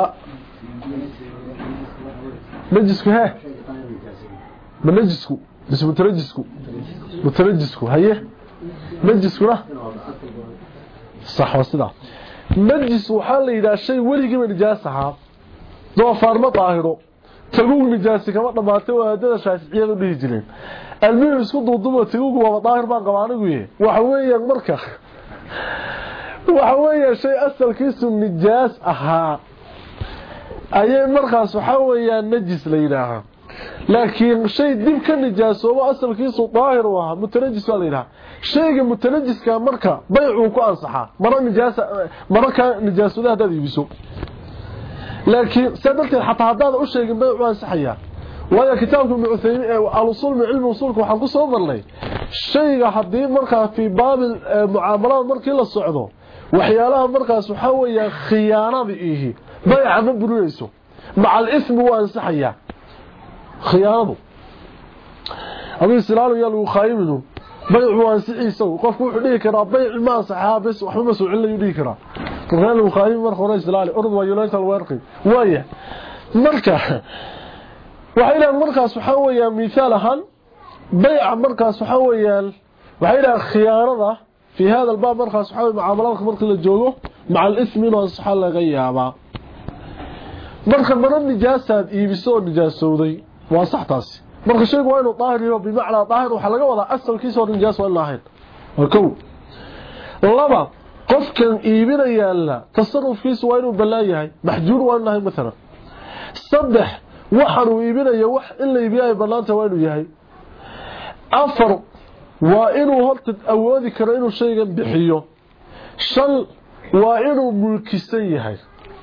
نجسكو ها من نجسكو بس متنجسكو متنجسكو هيه نجسكو لا صح وصدا نجس وحال إذا شيء ولي من نجاسها دو فارما طاهرو تقول نجاسي كما دماتي وهذا شافعيه u dhihi jireen almiir isku duudumo tagugu waa daahir baan qabaanigu yahay waxa weeyaan marka waxa weeyaan shay asalkiisu nijaas ahaa ayay markaas waxa weeyaan najis la yiraahdo laakiin shay dib ka nijaasoobo asalkiisu daahir waa mutanajis la yiraahdo shayga mutanajiska marka bay'u ku ansaxa mara nijaasa mara ka nijaasada hadii ibiso laakiin sadalka xataa hadaad u sheegin bay'u ansaxaya waya kitaabku ibn Uthaymin al-usul min ilm usulku waxaan ku soo marnay shayga hadii marka fi baab muamalaad markii la socdo waxyaalaha markaas waxa weeyaa khiyaanada ihi bay'a ma burayso maca al-ism wa ansaxaya khiyaanadu abi silaalu yalu khayminu bay'u ansaxiiso qofku wuxuu dhigi karaa bay'u ma ansaxaa bas wax ma soo cilay dhigi karaa quraan khayim mar hore silaali urd wa yulayta al-warqi waya marka waxayna markaas waxa weeyaa misaal ahaan bay'a markaas waxa weeyaan waxayna khiyaanada في هذا الباب مرخص حول معاملات markii la joogo مع الاسم inuu sax laga yaaba marka maran nijaasaad iibiso nijaasooday waa sax taas marka sheegu waa inuu daahir yahay bimaana daahir waxa laga wadaa asalkiisa oo nijaas waa lahayn wakow laba qofkan iibinaya la tasarrufkiisu waa inuu balaayahay mahjuur waa lahayn mesela saddex waxa uu iibinaya wax in la iibiyo banaanta waa inuu yahay afar waa inuu horta awoodi karo inuu shaygan bixiyo shan waa inuu mulkisan yahay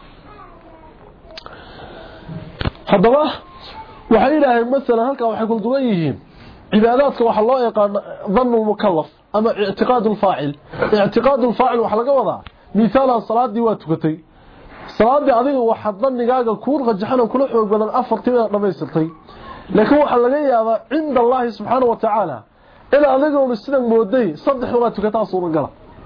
hadaba waxay ilaahay mesela halka waxay ku duwan yihiin cibaadaadka waxa loo yaqaan dhannu mukallaf ama i'tiqaad al-faa'il i'tiqaad al-faa'il waxa laga wadaa misalan salaadii waa tukatay salaadii adiga waxa dhanigaaga ku rajaxana kula xoog badan afartii dhameystirtay laakiin waxa laga yaabaa inda Allah subhanahu wa ta'ala ila adigoo sidan mooday saddex waa tukataa suuragal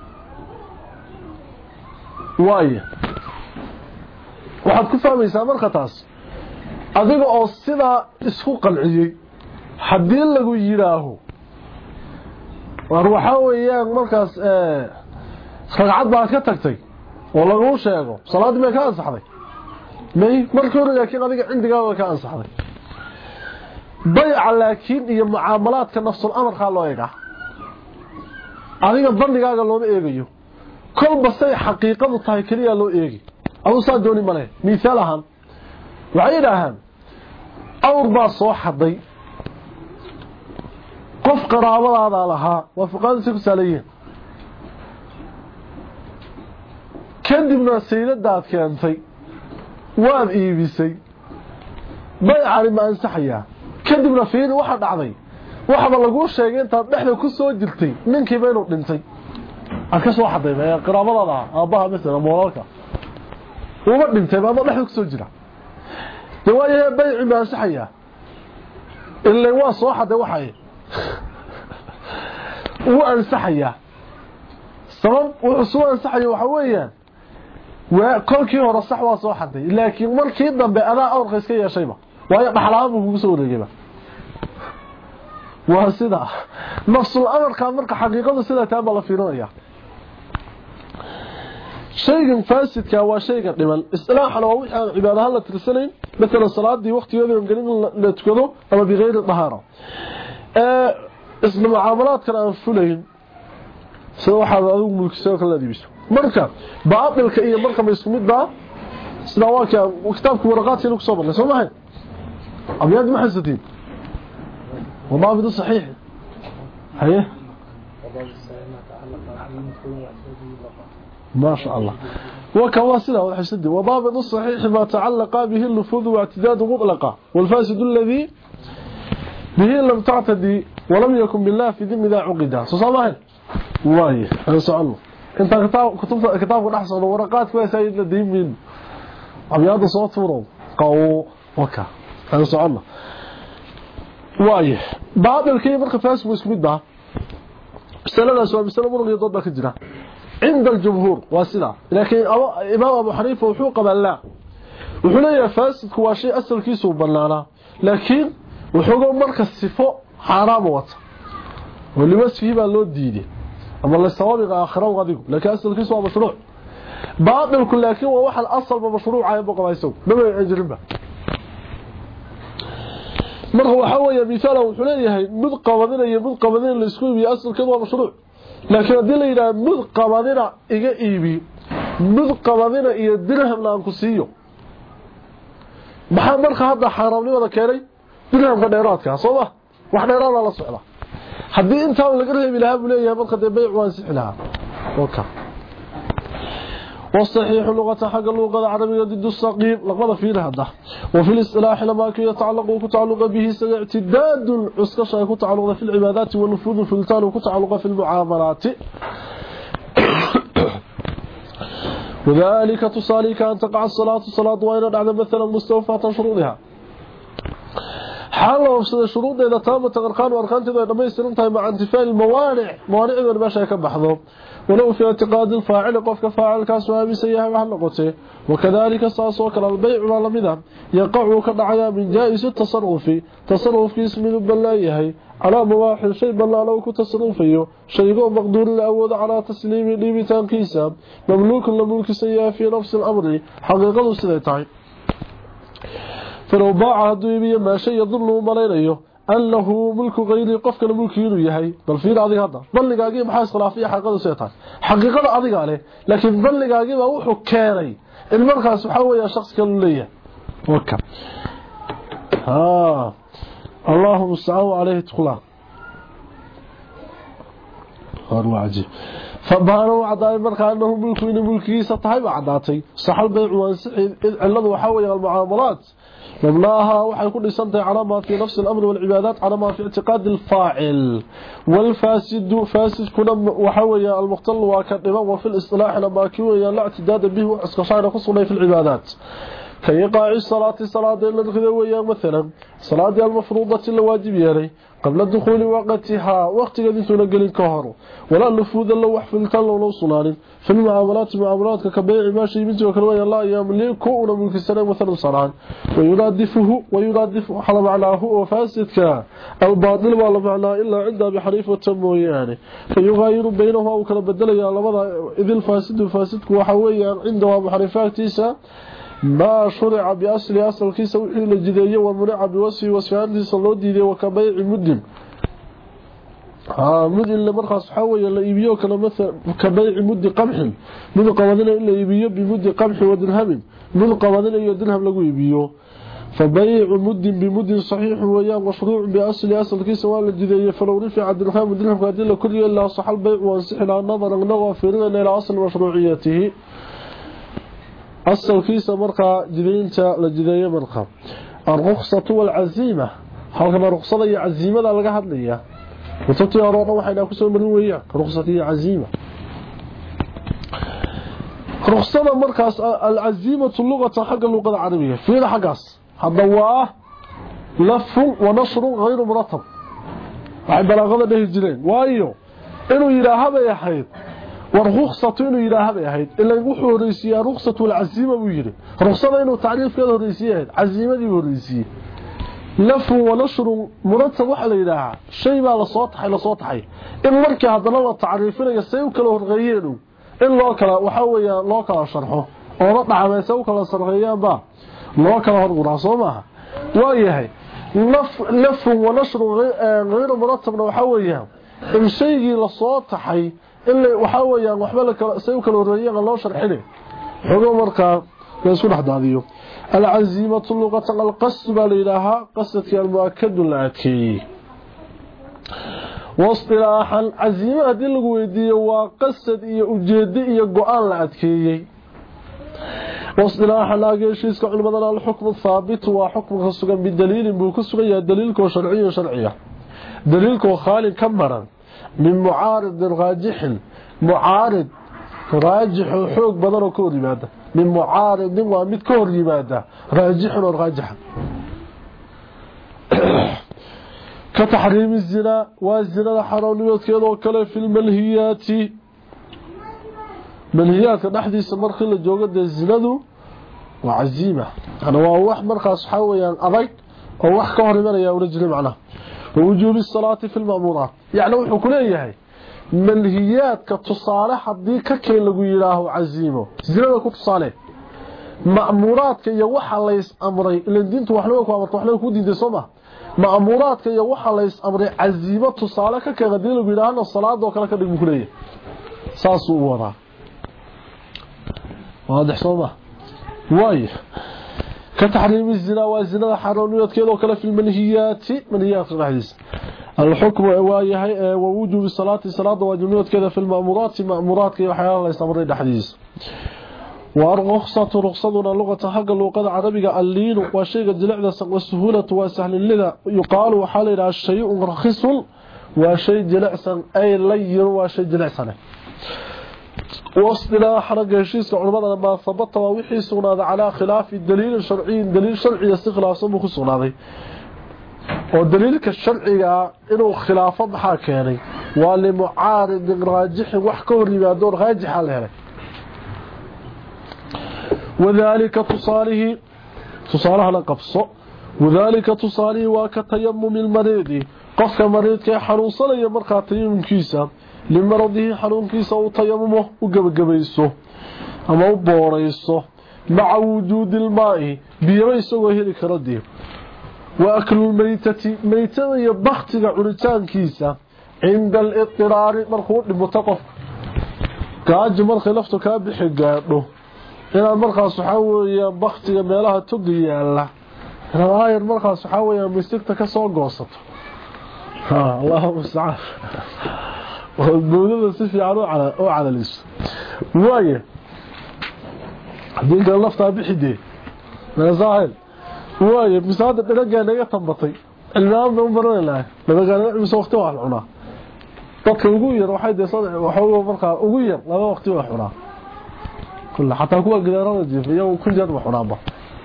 waaya waxaad ku fahmaysaa marka taas adiga oo sida isku qalciyay hadii lagu yiraaho war waxa weeyaan markaas ee ragcad baa ka tagtay oo lagu sheego salaad ma ka ansaxday may markii hore laakiin adiga cindigaaga ka ansaxday bay'a laakiin iyo muamalaadka nafsul amarka loo eega adiga bandhigaaga loo eegayo kolba say xaqiiqadu tahay kaliya loo eegi aw saadooni male misaal ahaan waxay yiraahdaan awr baa soo xaday qof qaraabadaada lahaa waa fuqaansi ku salayeen kadibna saydadaad keentay waad iibisay bay'ani ma ansaxaya kadibna fiin waxa dhacday waxba lagu sheegay intaad dhexda ku soo jirtay ninkii baynu dhintay aka soo xaday qaraabada aabaha mesela moolka uma dhintay baad dhexda ku soo jira dawaaye bay'i ma ansaxaya illa waa soo xaday waxay uu ansaxaya sabab uu soo ansaxaya waxa weeyaan waa kolkii hore sax waa soo xaday laakiin markii dambe adaa awrka iska yeeshayba waayo dhaxlaan uu soo wareegayba waa sida nafsul amarka marka xaqiiqadu sida taa la fiirinaya shaygan faasidka waa shayga dhiman islaaxana waa wixii cibaadaha la tirsanay mesela salaadii waqtigeeda gelin la tukado ama bigeeyr dhahara ee isla mucaamalaadkan aan fulayn soo waxa adigu mulkiso kala dibiso marka baadilka iyo marka ma isku mid baa sida waa ka kitaabku warqaadka ku soo marnay Soomaaliya abyaad ma xasatiin وضابط صحيح هي ما شاء الله وكواسله والحسد وضابط الصحيح ما تعلق به اللفظ واعتداد مطلقه والفاسد الذي به لم تعتدي ولم يكن بالله في ذم ذا عقدا صومال واي ان شاء الله انت كتاب كتب كتاب احسن ورقات كويسه لدين من ابيض صوت فرو قو وكا ان شاء الله واي بعض الكلمه marka faas isku mid baa salada soo bisala muruq dood ka jira عند الجمهور واسلا لكن امام ابو حنيفه wuxuu qabaa wuxuu leeyahay faasidku waa shay asalkiisu banaana laakiin wuxuu marka sifo xaraam wata wali wasfihi baa loo diiday ama la sawabiga aakhira wadigu laakiin asalkiisu waa mashruuc baadilku laakiin waa wax asal ba mashruuc ay boqolayso daba ajrinba marka waxa weeye misaal wuxuu leeyahay mid qabadina iyo mid qabadina la isku iibiyo asalkeedu waa mashruuc laakiin hadii la yiraahdo mid qabadina iga iibi mid qabadina iyo dirham la aan ku siiyo maxaa marka hadda xaraamnimada keenay dirhamka dheeraadka soo wax dheeraad la socda hadii inta laga reebi lahaa buu leeyahay marka bayc waan sixlaha oka والصحيح لغة حق اللغة العربية ضد الصقيم لقد فيها هذا وفي الاصطلاح لما كان يتعلق وكتعلق به اعتداد العسكشة يتعلق في العبادات والنفوذ في التال وكتعلق في المعاملات وذلك تصاليك أن تقع الصلاة الصلاة وإن بعد مثلا مستوفاة شروطها حال وفسد الشروط إذا تامت أركان وأركان تبقى لما يستلمتها مع انتفاء الموانع موانع إذا الباشا يكبحضهم ولو في اعتقاد الفاعل قفك فاعل كاسوها بسيئة محلقته وكذلك ساسوك البيع والمذا يقع كدعيا من جائز التصرف تصرف في اسم البلايهي على مواحل شيء بلا لو كتصرفيه شيء مقدور الأول على تسليم ليبتان كيسا مملوك لملك سيئة في نفس الأمر حقيقة سيئتين فلو باع هدويبيا ما شيء يظل ملينيه أنه ملك غيري قفك الملك ينو يهي بل فير عدي هذا بلغاقي محاس خلافية حقيقة سيطان حقيقة عدي عليه لكن بلغاقي ما وحو كاري المركز سبحانه يا شخص كانوا ليه وكا ها اللهم استعاو عليه تخلا هو عجيب فبانوا عداي مركا أنه ملك إنه ملكي ستحيب عداتي صحل بيع وانسحي علده وحاوي المعاملات مبناها وحي كل سنتي على ما في نفس الأمر والعبادات على ما في اعتقاد الفاعل والفاسد فاسد كنا وحوي المختل وكذبا وفي الاصطلاح لما كوي لا اعتداد به واسكشان خصوصا في العبادات كيقاع الصلاة الصلاة الخذوية مثلا صلاة المفروضة الواجب يلي قبل الدخول وقتها وقت الذي تنقل الكهر ولا النفوذ اللوح في الكل ولو صلال في المعاملات معاملات كبيع ماشي بنت وكلوية الله يملك ونملك السنة مثلا صلال ويرادفه ويرادفه حل معناه وفاسدك الباطل ولا معناه إلا عنده بحريف وتموي يعني فيغير بينهما وكلا بدل يا لبضع إذ الفاسد فاسدك وحويا عنده بحريفات تيسا ما شرع بأصل أصل كيسا وحيل الجدية ومنع بوصفه وصفه صلو ديدي وكبيع مدن ها مدن اللي مرخص حوي اللي يبيو كلا مثل كبيع مد قمح من قوانين اللي يبيو بمد قمح ودرهم من قوانين اللي درهم لقو يبيو فبيع مد بمد صحيح ويا مشروع بأصل أصل كيسا والجدية فلو رفع الدرهم ودرهم قادل كل إلا صح البيع وانسح إلى النظر نغفر إلى أصل مشروعيته أصل كيس مرقى جدينة لجدية مرقى الرخصة والعزيمة حالكما رخصة هي عزيمة لا لقى حد ليها وتبطي أرانا وحينا كسو مرنوية رخصة هي عزيمة رخصة مرقى العزيمة اللغة حق اللغة العربية فين حقاس هذا لف ونشر غير مرتب waxay balaaqada dhahi jireen waayo inuu yiraahdo ay ahayd war ruqsatu inuu yiraahdo ay ahayd ilaa wuxuu horeeyay ruqsatu al-azima buu yiri ruqsada inuu taariifkeeda horeeyay azimadii horeeyay laf wa nashr murattab waxa la yiraahdaa shay baa la soo taxay la soo taxay in markii hadana la taariifinayo say u kala horqeeyeen in loo kala waxa weeyaan loo kala sharxo oo la dhacaysa u kala sarqeeyaan ba loo kala horqoraa Soomaha waayahay لف لف ونشر غير مرتب waxa weeyaan in shaygii la soo taxay in waxa weeyaan waxba la kala say kala horeeyeen loo sharxinay xogo marka la isku dhaxdaadiyo al-azimatu lughatan al-qasd balilaha qasdka al-muakkad al-adki واصطلاحا عزيمه hadii lagu weydiiyo waa qasad iyo ujeedo iyo go'aan la adkeeyay واصطلاحا لاغيشيس علمنا الحكم الثابت وحكم خصوصا بالدليل بو كسغيا دليلك شرعي شرعيه دليلك خالي كمرا من معارض راجح معارض راجح حق بدل كور يماده من معارض ومد كور يماده راجح وراجح كتحريم الزنا والزنا حراميات كده وكله في الملهيات منهيات دحديس markii la joogo de zinadu waa azima ana waa wax markaas waxa weeyaan adag oo wax ka hor imanaya oo rajul macna wujuub as-salaati fi al-ma'murat yaani wuxuu ku leeyahay manhiyaadka tusaale hadii ka keen lagu yiraaho azimo zinada ku tusaale ma'muraadka iyo waxa la is amray ila diintu wax loo ku amarto wax loo ku diiday Soomaa ma'muraadka iyo waxa la is amray azimo tusaale ka keen hadii lagu yiraaho salaado kala ka dhig ku leeyahay saas uu wadaa واضح صوبه واي كتحريم الزنا والزنا حراميات كده وكلا في المنهيات منهيات الحديث الحكم وايهي ووجوب الصلاه صلاه واجبات كده في المأمورات مأمورات كده وحياه الله يستمر الحديث والرخصه رخصتنا لغه حق اللغه العربيه اللين وشيء جلعده والسهوله وسهل لذا يقال وحال الى الشيء رخيص وشيء جلعسن اي لين وشيء جلعسن واصطلاح رجشيس علماء ما ثبت وحي سغناد على خلاف الدليل الشرعي دليل شرعي استخلاص مو سغناداي ودليلك الشرعي انه خلافه ما كاني واللي معارض راجح wax ka hor yimaado raajix hal وذلك تصالح تصالح لقبص وذلك تصالح وكتيمم المريض قف مريض حنوصليه marka tayamumkiisa لمرضه حنونكيسا وطيممه وقبقبيسه أما وبوريسه مع وجود الماء بيريسه وهيري كرديه وأكل الميتة ميتة يبختك عريتان كيسا عند الاضطرار مرخوط لمتقف كاج مرخي لفتو كابحي قاعده إلا المرخى صحاوي يبختك ميلها تقي الله إلا الغاير مرخى صحاوي يمستكتك سوى قوسته اللهم استعاف والدولة سيفي عنه على أو على ليس وايه دينك اللفتة بحدي من الظاهر وايه مساعدة نلقى نلقى تنبطي النام نمبرنا الله نلقى نلقى وقتها على العناه طبك وقوير وحيد يصدع وحوه فرقا وقوير لما وقتها على العناه كل حتى كوا قدران الجيف يوم كل جاد وحنابا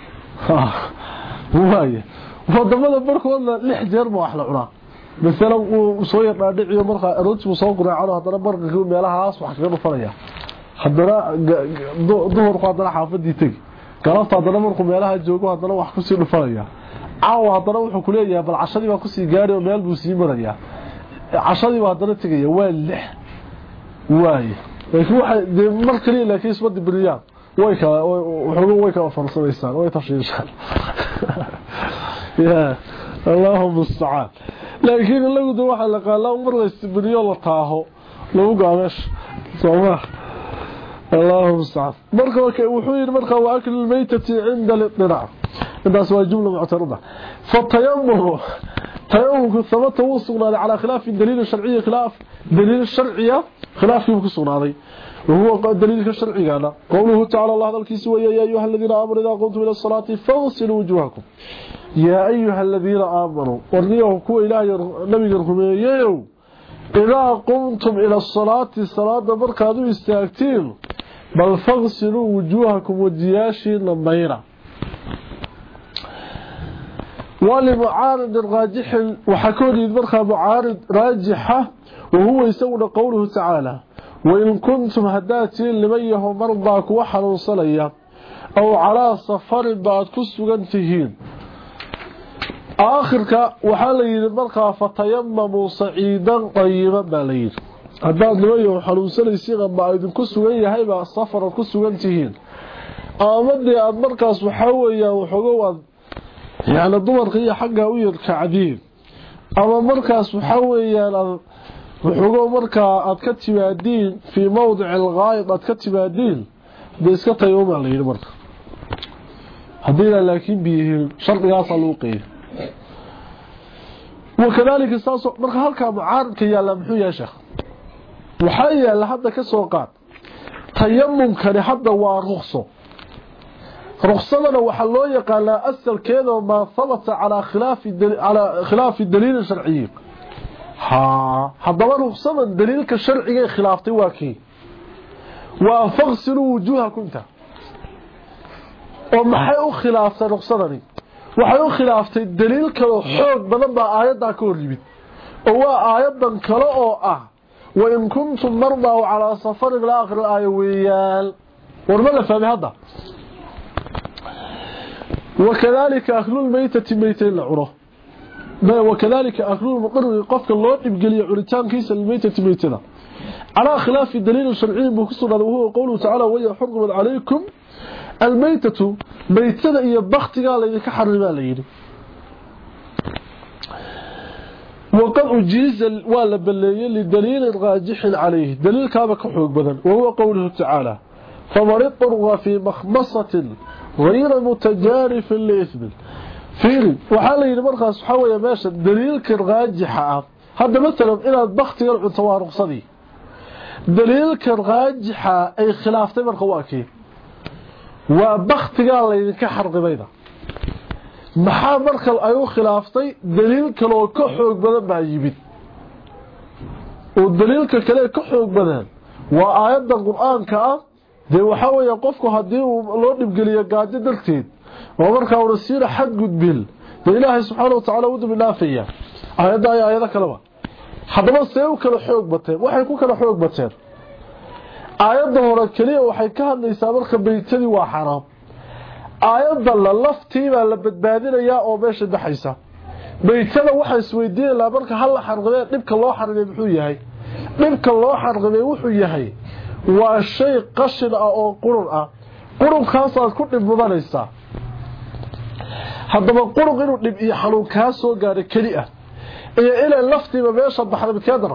وايه وفضمنا بركو أن لحجر موحل العناه مثلا وصوير رادعي marka aroodku soo quraacado hadana barqii meelahaas wax kaga dhufanaya hadana duhur qadana xaafadii tag galabta hadana markuu meelaha joogo hadana wax ku sii dhufanaya caaw hadana wuxuu ku leeyahay bal cashadii waa ku sii gaari oo meel buu sii maraya cashadii waa hadana tagaya waa lix waay laakiin waxa markii laakiin isma dibriyaan way ka wuxuu way ka farsamaysan way tashiishan ya اللهم المستعان لكن لو دو waxa la qaala umar la istibriyo la taaho lagu gaamesh Soomaa اللهم المستعان marka wuxuu yiri marka waa akl maytati inda al-ittira' indaas waa jumla mu'tarada fa tayammum تيممك ثبت وصلنا على خلاف الدليل الشرعي خلاف دليل الشرعيه خلاف يكسونادي وهو الدليل الشرعي قال قوله تعالى الله الكيس ويا ايها الذين امنوا اذا قمتم الى الصلاه فاغسلوا وجوهكم يا ايها الذين امنوا ورنيوا كو الهي نبي رمييو اذا قمتم الى الصلاه الصلاه بركادو استاغتين بل فاغسلوا وجوهكم وجياشين لميرا ولمعارض الراجح وحكون يذبرها معارض راجحة وهو يسون قوله تعالى وإن كنتم هداتين لميه مرضاك وحنوا صليا أو على صفر بعد كسوغنتهين آخرك وحال يذبرها فتيمموا صعيدا طيبا بالين هدات لميه وحنوا صليا بعد كسوغنتهين هيبا صفر كسوغنتهين آمدي أدمركاس وحاويا وحقوا يعني الضمر هي حقها ويركع عديد أما مركز وحويا وحقوق مركز أتكتب الدين في موضع الغاية أتكتب الدين بيسكتها يوم عليه المركز هدينا لكن به شرط يصل وقيه وكذلك استاذ مركز هلك معارض كي يلمحو يا شيخ وحيا لحد كسوقات تيمم كان حتى ورخصه رخصتنا waxa loo yaqaan asalkeedu ma sabata ala khilaaf ala khilaaf dalil sharci ha hadaba rukhsada dalilka sharciga khilaaftay waa kii wa faghsilu wujuhakum ta oo maxay u khilaaftay rukhsadani waxay u khilaaftay dalilka xoog badan ba aayada ka horlimid oo waa aayadan kale oo ah wa in kuntum marda ala safar ila akhir al-aayawiyal warma la fahmay hada وكذلك أكل الميتة ميتين لعره وكذلك أكل المقرر قفك الله إبقلي عرتان كيس الميتة ميتين على خلاف الدليل الشرعي بكسر وهو قوله تعالى وهي حرم عليكم الميتة ميتين إيا بختك عليك حرم عليه وقد أجيز الوالب الليل لدليل راجح عليه دليل كابك حق بدن وهو قوله تعالى فمن اضطر في مخمصة غير متجارف لإثم فيري وحالا ينمرخص حوية ماشا دليلك الراجحة هذا مثلا إلى البخت يرعو توارق صدي دليلك الراجحة أي خلاف تمر خواكي وبخت قال لي كحرق بيضا محا مرخل أيو خلافتي دليلك لو كحوك بدن بعجيبين ودليلك كلي كحوك بدن وآيات القرآن كأف dee waxa weeye qofku hadii uu loo dhibgeliyo gaajo darteed oo marka uu rasiir xad gudbil dee Ilaahay subhanahu wa ta'ala wada bilaafiya ayada ayada kalaba hadaba see u kala xoog bateen waxay ku kala xoog bateen ayada hore kaliya waxay ka hadlaysaa marka baytadii waa xaraam ayada la laftiiba la badbaadinaya oo meesha dhaxaysa baytada waxa isweydiin la marka hal xarqabay dhibka loo xarqabay muxuu yahay dhibka loo xarqabay wuxuu yahay waa shay qashin ah oo qurun ah qurunkaas aad ku dhib mudanaysaa haddaba qurun inuu dhib iyo xanuun kaa soo gaadho keli ah iyo inay laftiiba meesha baxda midkeedana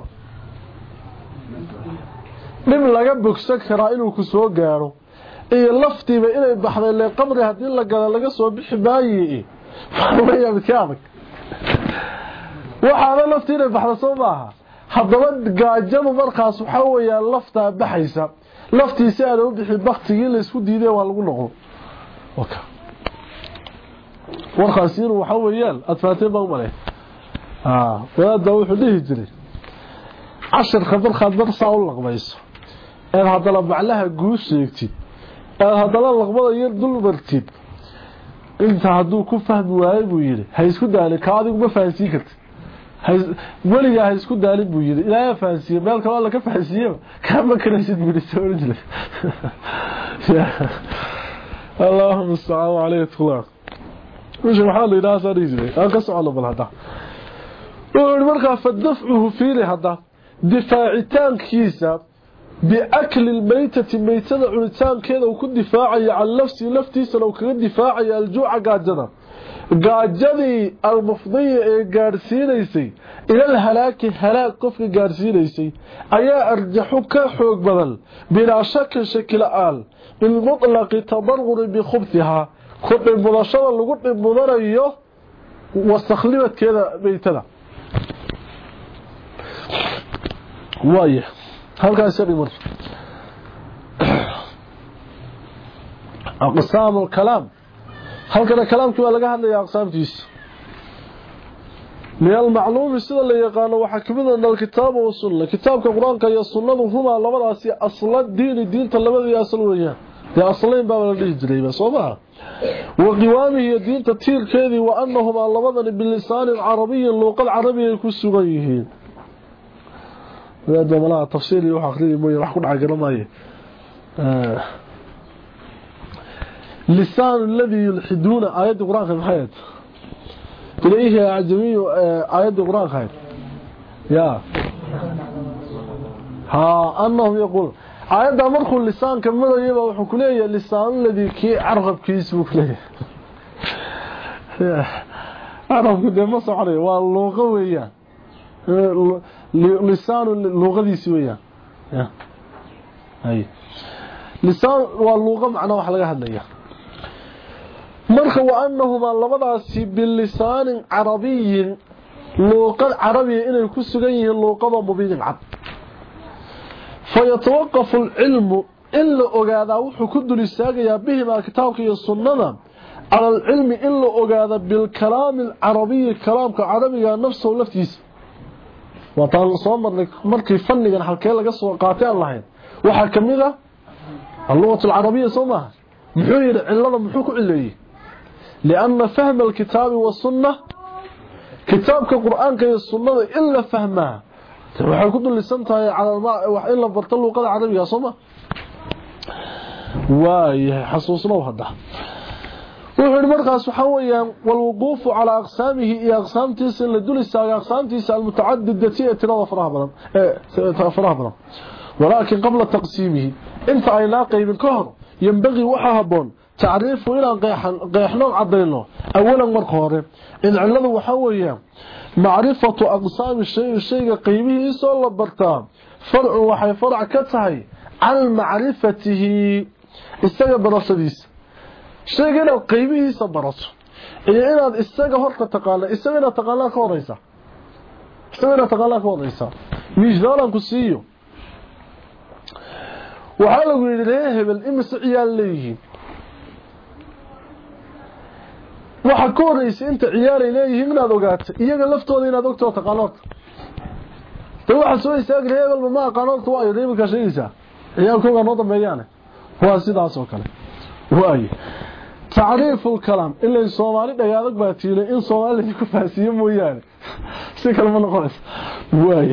dhib laga bogsan karaa inuu ku soo gaadho iyo laftiiba inay baxday lee qabri haddii la gala laga soo bixi maaye waxaa midkee adag waxaana laftii inay baxda soo maaha haddaba gaajadu markaas waxa weeyaan lafta baxaysa laftiisa aan u bixin baqtigii la isku diiday waa lagu noqon waka warqasiir waxa weeyaan adfaatay baa malay ah wada wuxuu dhihi jiray cashar khabar khabar saa u laqbayso ee hadala baclaha guus sheegtid ee hadala laqbada yar dul martid inta haduu ku fahmi waayay buu yiri hay isku daalay ka adigu ma fahansiin kartid waliga hay isku daalin buu yiri ilaahay fahansiyo meel kale la ka fahansiyo kama karasid buu soo jiray Allahumma salli alayhi wa وش محل الناس ريجلي انا قص على بالهدا ومركا فدفعه في هذا دفاعتان كيسا باكل الميتة ميتة عنتان كذا وكل دفاعي عن نفسي لفتيس لو كان دفاعي الجوع قاجنا قاجدي المفضيه ee gaarsiinaysay ila halaaki halaak qofka gaarsiinaysay ayaa arjaxu ka xoog badan bila shak shakil aal bil mutlaq tadarrur bi khubtha khudin mudashada lagu dhib mudanayo واستخلبت كذا بيتنا وايه هل كان سري مر أقسام الكلام هل كان كلام كما لقى هذا أقسام تيس من المعلوم السنة اللي يقانوا وحكمنا أن الكتاب والسنة كتاب كقرآن كي السنة هما لبراسي أصل الدين الدين طلبه يأصلوا إياه يا أصلين بابا الهجري بس وما وقوامه الدين تطهير كذي وأنهما لبضن باللسان العربي اللغة العربية يكون سغيهين هذا ملاحظ تفسيري وحقريني موي راح كون عقل ماي آه. لسان الذي يلحدون آيات القرآن في حياة إليه يا عجمي آيات القرآن خير يا ها أنهم يقول آيات مرخوا اللسان كمدى يبا وحكوليه اللسان الذي كي عرغب كيس بكليه عرغب كده مصر عليه واللغة وياه لسان اللغة دي سوية هاي لسان واللغة معنى واحد لغا هدليا مرخ وأنهما لبضاسي باللسان عربي لغة عربية إنه يكون سجيه اللغة مبين عد فيتوقف العلم إلا أغادا وحكد لساقيا بهما كتابك السنة على العلم إلا أغادا بالكلام العربي كلام كعربي نفسه ولفتيس وطال soo marnay markii fannigan halkee laga soo qaatay allahayn waxa kamida اللغة العربية سوما muxuu yiri cilada muxuu ku cileeyay لأن فهم الكتاب والسنة كتابك القرآن كي السنة إلا فهمها waxay ku dulisantahay على wax in la barto luqada carabiga soma waay xasuusno hada wuxuu markaas waxa weeyaan walwuquuf ala aqsaamihi iyo aqsaamtiisa la dul istaaga aqsaamtiisa almutaaddidati tirada faraha badan ee faraha badan ولكن قبل تقسيمه انت ayna qaybin ka hor ينبغي waxa haboon taariifu ila qeexno cadeyno awalan marka hore in ciladu waxa weeyaan macrifatu aqsaam shay shayga qaybihiisa la bartaa farcu waxay farc ka tahay al macrifatihi isaga barashadiisa sheegana qaybihiisa barato iyo inaad isaga horta taqaano isaga taqaano ka horeysa isaga taqaano ka horeysa miisaalan ku siiyo waxa lagu yiraahdaa hebel imisa ciyaal leeyihiin waxa ka horeysa inta ciyaal ay leeyihiin inaad ogaato iyaga laftooda inaad ogto taqaano tan waxa soo istaagay hebel ma aqaano waa yidhi ka sheegaysa ciyaalkooda noo dambeeyaan waa sidaas oo kale waaye تعريف الكلام إلا إن صومالي دقادك باتينا إن صومالي يكون فاسيين موياني سيكال من قرس واي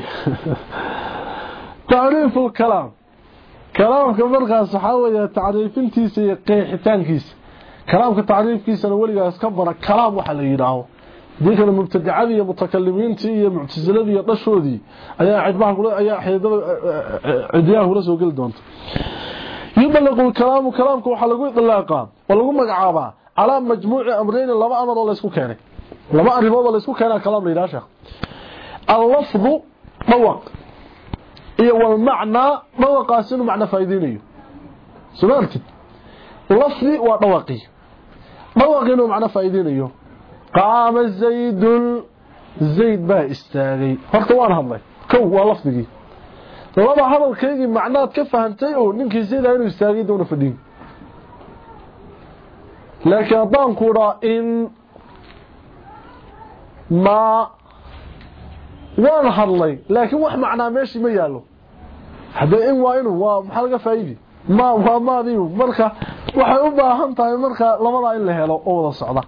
تعريف الكلام كلامك مرقى صحاوية تعريف انتيسي قيحتان كيس كلامك تعريف كيس أنا ولي أسكبر كلام وحالي يدعو ديك المبتدعية متكلمين تي معتزلة طشودي أيا عدباه أيا عدياه ورسو قل دونت يبلغ الكلام كلامك waxa lagu idlaaqaa oo lagu magacaabaa ala majmuuc amrayn laba amar oo la isku keenay laba arrimood oo la isku keenay kalaam leeyahay sheekh al-lafz mawaq iyo wal macna mawaqaasinu macna faa'iideynayo sunaarti lafzi wa dawaqi mawaqinu macna faa'iideynayo qaama zaydun zayd baa istaagay horta waan hadlay kow waa lafdigii laba hadalkeedii macnaad ka fahantay oo ninkii sida inuu istaagay doona fadhiin laakiin hadaan ku raa in ma waan hadlay laakiin wax macnaa meeshii ma yaalo hada in waa inuu waa maxaa laga faa'iidi ma waa maadiyo marka waxay u baahan tahay marka labada in la helo oo wada socda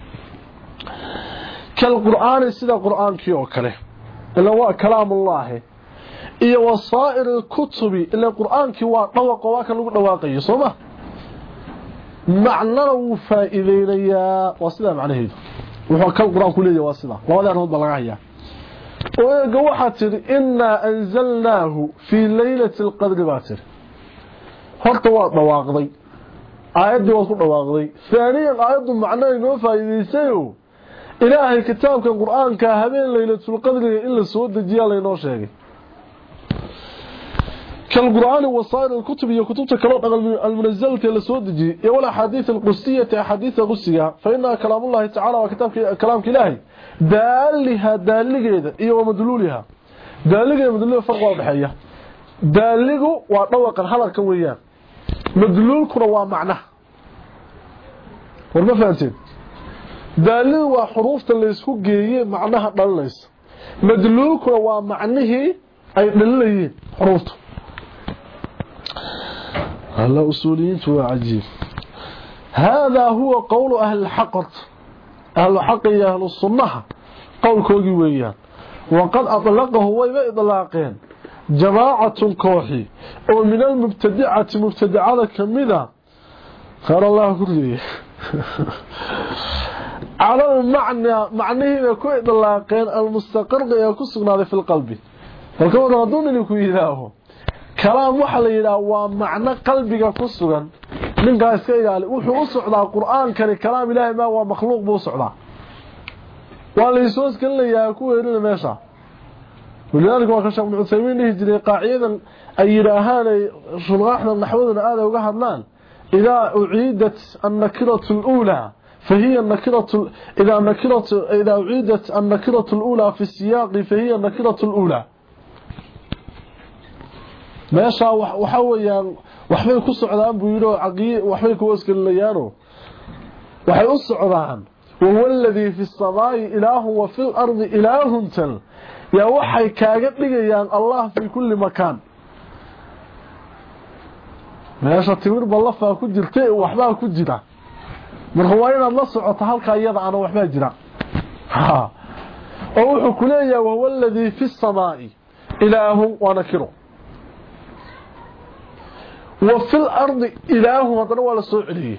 kal qur'aan sida qur'aankii oo kale ila waa kalaamullah iyo wasaa'ir kutubi ila qur'aankii waa dhawaqo waa kan lagu dhawaaqayo sooma macnana uu faa'iideynaya wasida macnaheedu wuxuu kal qur'aanku leeyahay wasida labada arimood baa laga hayaa oo waxa tiri inna anzalnahu fi laylatil qadr baatir horta waa dhawaaqday aayadii waa ku dhawaaqday thaniyan aayadu macnaheedu inoo faa'iideysayo ilaahay kitaabka qur'aanka habeen laylatul qadr in la soo dejiyo la inoo sheegay كالقرآن وصائر الكتب هي كتب كلام المنزلة لسودجي ولا حديث القدسية حديث قدسية فإنها كلام الله تعالى وكتاب كلام إلهي دالها دالجيده iyo ومدلولها دالجيده مدلولها فرق واضحيه دالجو waa dhawaqan hadalka weeyaan madluulkuna waa macna warma fahanteen daaligu waa xuruufta la isku geeyay macnaha dhalinaysa madluulkuna waa macnihii ay dhalinayeen xuruufta hala usuuliyiintu waa cajiib هذا هو قول أهل الحق أهل الحق يا أهل الصنة قول كوغي ويان وقد أطلقه ويبا إطلاقين جماعة كوحي ومن المبتدعة مبتدعة كمذا خير الله كله على المعنى معنيه يكون إطلاقين المستقر يكون سقنا في القلب فالكون غضون يكون إذاه كلام وحل إذا ومعنى قلبك كسرا من قال سيئة وحو أسعد القرآن كان كلام إله ما هو مخلوق بأسعد والإسوس كله يكون إلينا ماشا ولذلك ما كشف ابن عثيمين يجري قاعدة أي راهان شرغاحنا نحوذنا هذا وقهرنان إذا أعيدت النكرة الأولى فهي النكرة إذا النكرة إذا أعيدت النكرة الأولى في السياق فهي النكرة الأولى ماشا وحويا وحبي كسعدان بيرو عقي وحبي كوسكليانو وحي أسعدان وهو الذي في السماء إله وفي الأرض إله تل يا وحي كاغد دغيان الله في كل مكان ماشا تمر بلفا ku jirtay waxba ku jira marka waa inaad la socoto halka iyada aan waxba jira ha oo wuxuu ku leeyahay waa walladii fi samaa'i ilaahu wa nakiru wa fil ardi ilaahu hadana waa la soo celiyay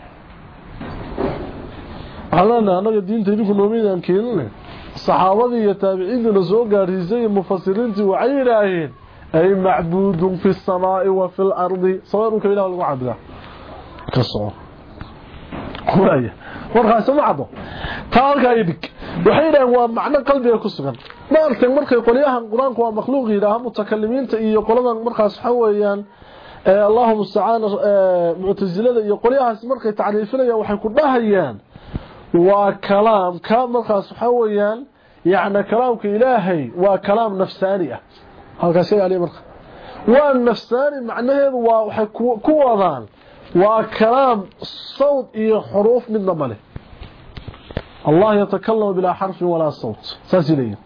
halana anaga diinta idinku noomeeyaan keenay saxaabadii iyo taabiciinta soo gaarsiisay mufassiriintu waxay yiraahdeen ay macbuudun fi samaa'i wa fil ardi sawaa'un ilaahu lagu caabudaa kasoo kuwaya warkaas ma cado taalka idig waxay yiraahdeen waa macna qalbiga ku sugan maartay markay qoliyahan quraanku waa makhluuq yiraahdo mutakallimiinta iyo qoladan markaas waxa weeyaan Allahu musta'an mu'tazilada iyo qoliyahaas markay taariifinayaan waxay ku dhahayaan وكلام كلام مرخص حويان يعني كلامك إلهي وكلام نفساني هذا شيء عليه مرخص والنفساني معناه وكوضان وكلام صوت إيه حروف من ضمنه الله يتكلم بلا حرف ولا صوت ساسلين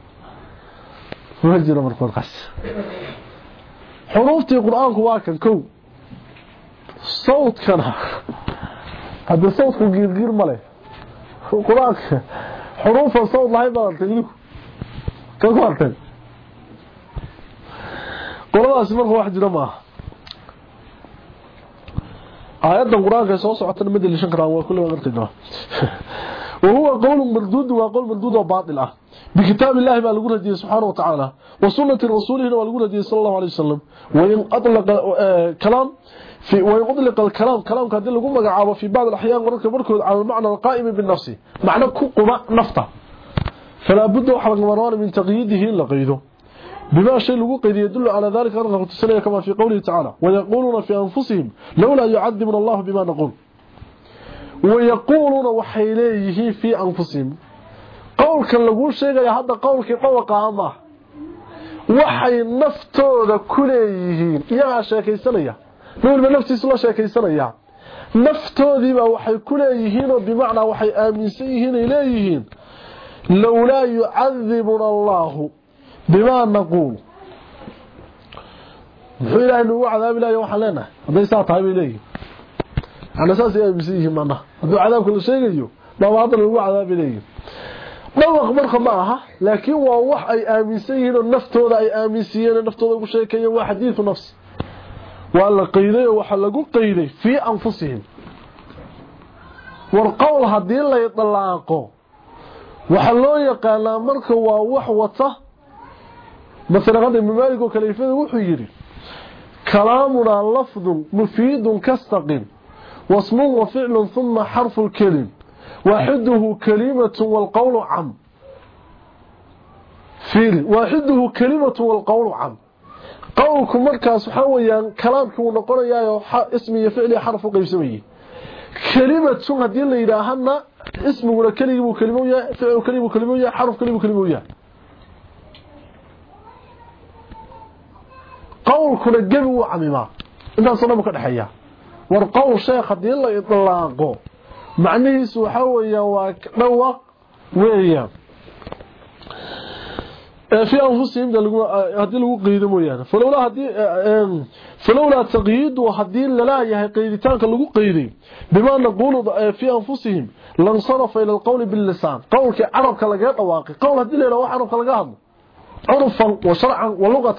وهجر مرخص حروف القرآن كواكن كو صوت كان هذا صوت غير غير ماله قرآن حروف الصوت لا يبقى تجلوك كيف قلت قرآن اسمه واحد جرمه آيات القرآن كيسوس وعطنا مدى اللي شنكرا وكل ما قلتنا وهو قول مردود وقول مردود وباطل بكتاب الله ما لقول هديه سبحانه وتعالى وسنة رسوله ما لقول هديه صلى الله عليه وسلم وإن أطلق كلام في ويطلق الكلام كلام كان لغو مغعابه في بعض الاحيان ورك بركود على المعنى القائم بالنفس معنى كقما نفطه فلا بد وحرق مران من تقييده لقيده بما شيء لغو قيد يدل على ذلك أنه تسليه كما في قوله تعالى ويقولون في أنفسهم لولا يعذبنا الله بما نقول ويقولون وحيليه في أنفسهم قول كان لغو شيء هذا قول كي طوقع الله وحي نفتوذا كليه يا شاكي سنيه نقول من نفسي سلا شاكيسانيا نفتودي با waxay ku leeyihiin oo bimaana waxay aaminsan yihiin ilayhiin lawla yu'adhibuna Allah bima naqul ilaahay uu cadaab ilaahay waxa leena haday saa tahay ilayhi ana saas aaminsan yihiin mana haduu cadaabka la sheegayo ma wadan uu cadaab ilayhi dhawaq marka ma aha laakiin waa wax ay aaminsan yihiin oo naftooda ay aaminsiiyeen naftooda ugu sheekayeen waa xadiis nafsi ولا قيده waxa lagu qeyday fi anfusihim war qowl hadii la idlaaqo waxa loo yaqaan marka waa wax wata مثلا قد المالك وكليفه wuxuu yiri كلامنا لفظ مفيد كاستقيم واسم وفعل ثم حرف الكلم واحده كلمة والقول عام فعل واحده كلمة والقول عام qowlku markaas waxa weeyaan kalaamku uu noqonayaa ismi iyo ficil iyo xarf u qaybsamayay kalimatu hadii la yiraahdo ismiguna kaligu kalimo yahay ficil kaligu kalimo yahay xarf kaligu kalimo yahay qowlkuna gabi uu camima inta sanaba ka dhaxaya war qowl sheekh hadii la idlaaqo macnihiisu waxa weeyaan waa dhawaq weeyaan في أنفسهم هذه لو قيد مويان فلولا هذه فلولا تقييد وهذه لا يهي قيدتان لو قيدي بما نقول في أنفسهم لانصرف إلى القول باللسان قولك عربك لغا دواقي قول هذه لا wax عربك لغا hadlo عرفا وشرعا ولغة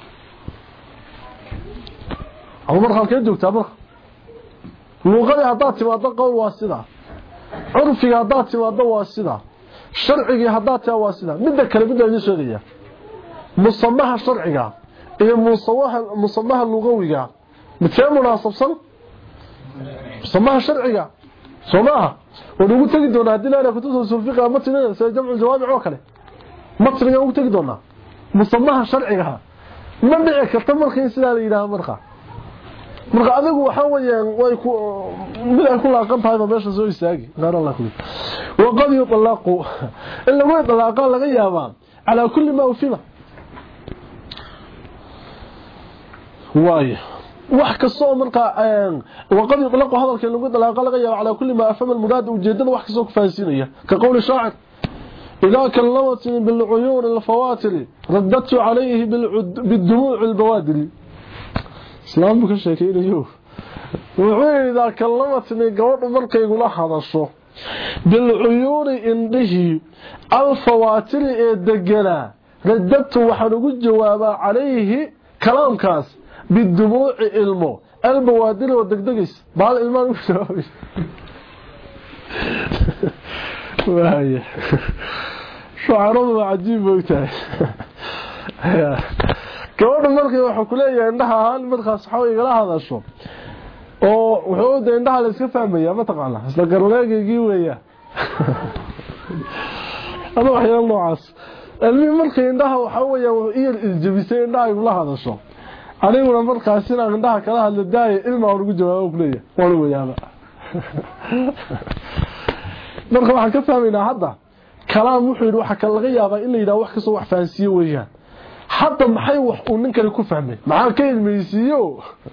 أو مرخا كان joogtaa marka luqada hadaa timaado qowl waa sida عرفiga hadaa timaado waa sida sharciga hadaa taa waa sida midda kale midda ay sheegaya musamaha sharciga iyo musamaha musamaha lugawiga midkee munaasabsan musamaha sharciga somaha waduu tagi doona hadii la kutubta sulfiqa matna sida jamcu jawaamic oo kale matna uu tagi doona musamaha sharciga ma dhici karta markii sida la yiraahdo marka marka adigu waxa weeyaan way ku mid ay ku laaqan tahay meesha soo istaagi gaar Allah ku waqad yutlaqu illa way talaqa laga yaabaa ala kulli ma ufima waay wax ka soo marka waqad yutlaqu hadalka lagu talaqa laga yaabaa ala kulli ma afama almurad ujeedada wax ka soo faansinaya ka qowli shaacir إذا كلمتني بالعيون الفواتر رددت عليه بالدموع البوادر islaam ka sheekaynayo wuxuu ida kallamatni gabadhu markay igula hadasho bil uyuri indihi al fawatir ee degana radabtu waxaan ugu jawaabaa calayhi kalaamkaas bidumuuci ilmo al bawaadir oo degdegis baal ilmaan u jawaabay waaya shucaradu cajiib waqtiga gabadhu markii waxa ku leeyahay indhaha hal markaas waxa igala hadasho oo wuxuu u indhaha la iska fahmaya ma taqaana isla garleegii weeyaa ama waxyaalo noocaas almi markii indhaha waxa weeyaa iyo isjabisay indhaha igala hadasho aniguna markaas inaan indhaha kala hadlo daay ilma ugu jawaabo ku leeyahay wala weeyaaba marka waxa ka fahmayna hadda kalaam wuxuu waxa kala laga yaabaa in la yiraahdo wax ka soo wax faansiyo weeyaan حتى maxay wax uu ninkan ku fahmay maxaa ka ilmeysiyo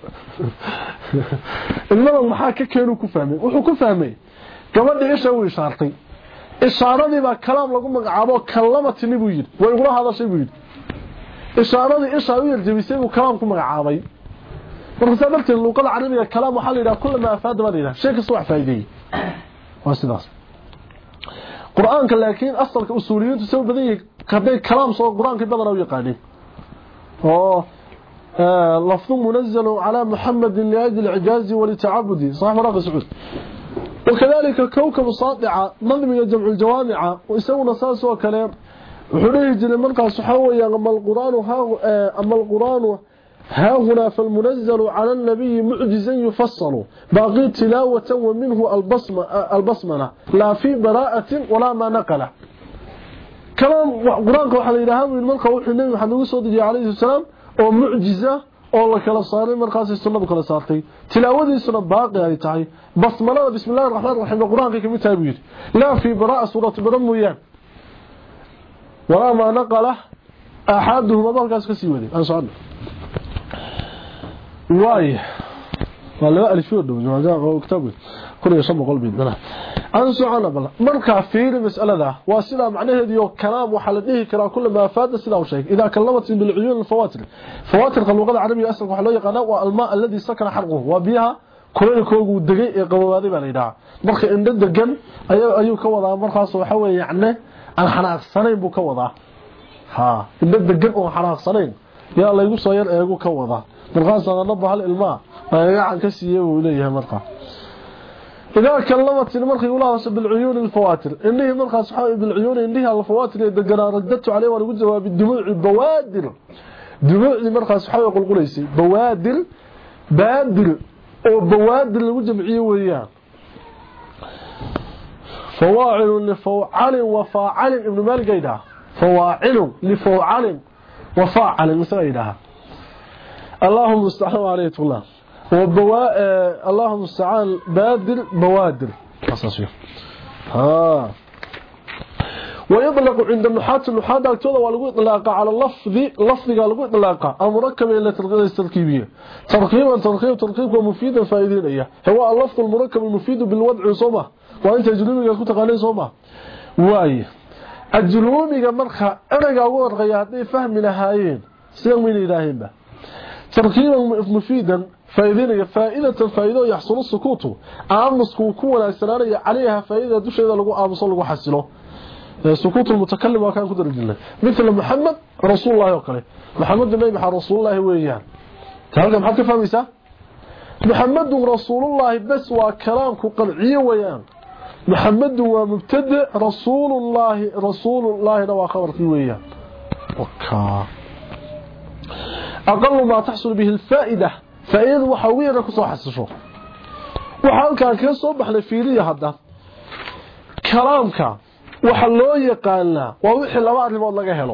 ilmaha maxaa ka keenay ku fahmay wuxuu ku fahmay gabadha isha uu ishaartay ishaaradii ba kalaam lagu magacaabo kalamatni buu yiri way ugu hadashay buu yiri ishaaradii isha uu yarjabisay uu kalaam ku magacaabay marka sababta luqada carabiga kalaam waxa la yiraahdaa kullu ma afaad badina shay ka soo wax faa'iideeyay waa sidaas quraanka laakiin asalka usuuliyintu soo badayay kaday kalaam soo quraanka badan oo yaqaaneen oo lafظ منزل على محمد لأجل العجاز ولتعبد صح مراقب سعود وكذلك كوكب ساطعة نظم جمع الجوامع ويسوون اساس وكلام وحريه جل مرقى صحويا اما القران ها اما القران ها هنا فالمنزل على النبي معجزا يفصل باقي تلاوة ومنه البصمة البصمنة لا في براءة ولا ما نقله كلام قرانك waxa la yiraahdo in marka uu nabi maxamed uu soo dejiyay kaleey salaam oo mucjiza oo la kala saaray markaas sunnadu kala saartay tilaawadiisuna baaqi ay tahay basmalada bismillaahir rahmaanir rahiim quraanka kamid tahay buu la fi baraa suuratu baramuyan wala ma naqala ahaduhum markaas ka sii waday aan socdo waay wala alifo dhow jamaacada kitaabka كل يصب قلبي دنا أنا سؤال بالله مركع في المسألة واسلا معناه ذي كلام وحلده كلام كل ما فاد سلا وشيء إذا كلمت بالعيون الفواتر فواتر اللغة العربية أصلا وحلوية قناة والماء الذي سكن حرقه وبها كل كوجو دقيق قوادي بالإداع مركع إن الدجن أي أي كوضع مركع صوحوي يعني الحناق صنين بو كوضع ها إن الدجن وحناق صنين يا الله يقول صير يقول كوضع مركع صنع نبه الإلماء يعني كسيه وليه مركع إذا كلمت المرخي يقول الله بالعيون الفواتر إنه مرخي صحابي بالعيون إنه الفواتر يدقنا رددت عليه وأنا قلت بالدموع البوادر دموع المرخي صحابي يقول قليسي بوادر بادر أو بوادر الوجمعية وإياه فواعل لفوعل وفاعل ابن مالك إيدها فواعل لفوعل وفاعل مثل إيدها اللهم استعان عليه الله وبواء اللهم استعان بادر بوادر أساسي ها ويطلق عند النحاة النحاة دكتوره ولو يطلق على اللفظ لفظ لو يطلق المركب الى تركيب التركيبيه تركيبا تركيب تركيب مفيد فائدينيه هو اللفظ المركب المفيد بالوضع صومه وانت جلوميga ku taqaanay sooma waay ajloomiga marka eraga ugu warqaya haday fahmi lahaayeen sida weyn ilaahiba tarkiiban mufiidan faa'iidinaya faa'idatan faa'iido yaxsulu sukuutu aamusku ku wanaagsananaya عليها faa'iida dusheeda lagu aamuso lagu xasilo سكوت المتكلم وكان كدر الجنة مثل محمد رسول الله وقاله محمد النبي رسول الله ويان تعالى محمد كيف فهميسا محمد رسول الله بس وكلامك قلعي ويان محمد ومبتدئ رسول الله رسول الله نوى خبر في ويان وكا أقل ما تحصل به الفائدة فإذا وحوية نكسو حسشو وحال كان كيسو بحنا فيلية هذا كلامك waxa loo yaqaanaa waa wixii laba arrimood laga helo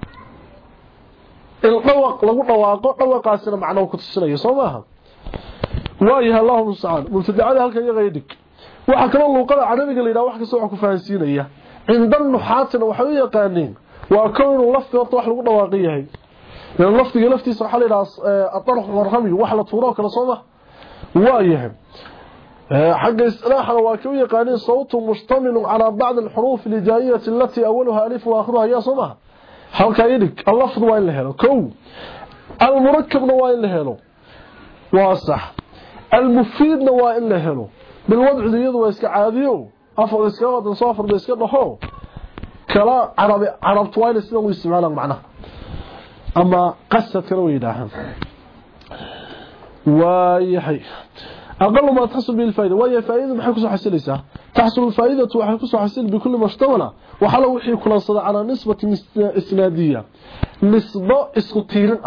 il dhawaq lagu dhawaaqo dhawaqaasina macno ku tusinayo Soomaha waayaha Allahu subhanahu mubtada'ada halka iyaga yidhig waxa kale luqada carabiga leeyahay wax kasta wax ku fahansiinaya indan nuxaatina waxa uu yaqaaneen waa koon lafti wax lagu dhawaaqiyahay in laftiga laftiisa waxa la yiraahdaa atarh warqami wax la tuuro kala Soomaha waayaha حق الاصطلاح وكيو يقانين صوت مشتمل على بعض الحروف الهجائية التي أولها ألف وآخرها هي صمها حالك يدك اللفظ وين لهلو كو المركب وين لهلو واصح المفيد وين لهلو بالوضع ذيذ ويسك عاديو أفضل يسك وضع صافر بيسك نحو كلا عربي عربت وين السنة ويستمعنا معنا أما قصة كروي داهم ويحي أقل ما تحصل به الفائدة وهي فائدة ما حيكسو حسلسة تحصل الفائدة وحيكسو حسل بكل ما اشتمل وحلو وحي كل صدى على نسبة إسنادية نسبة إسكتير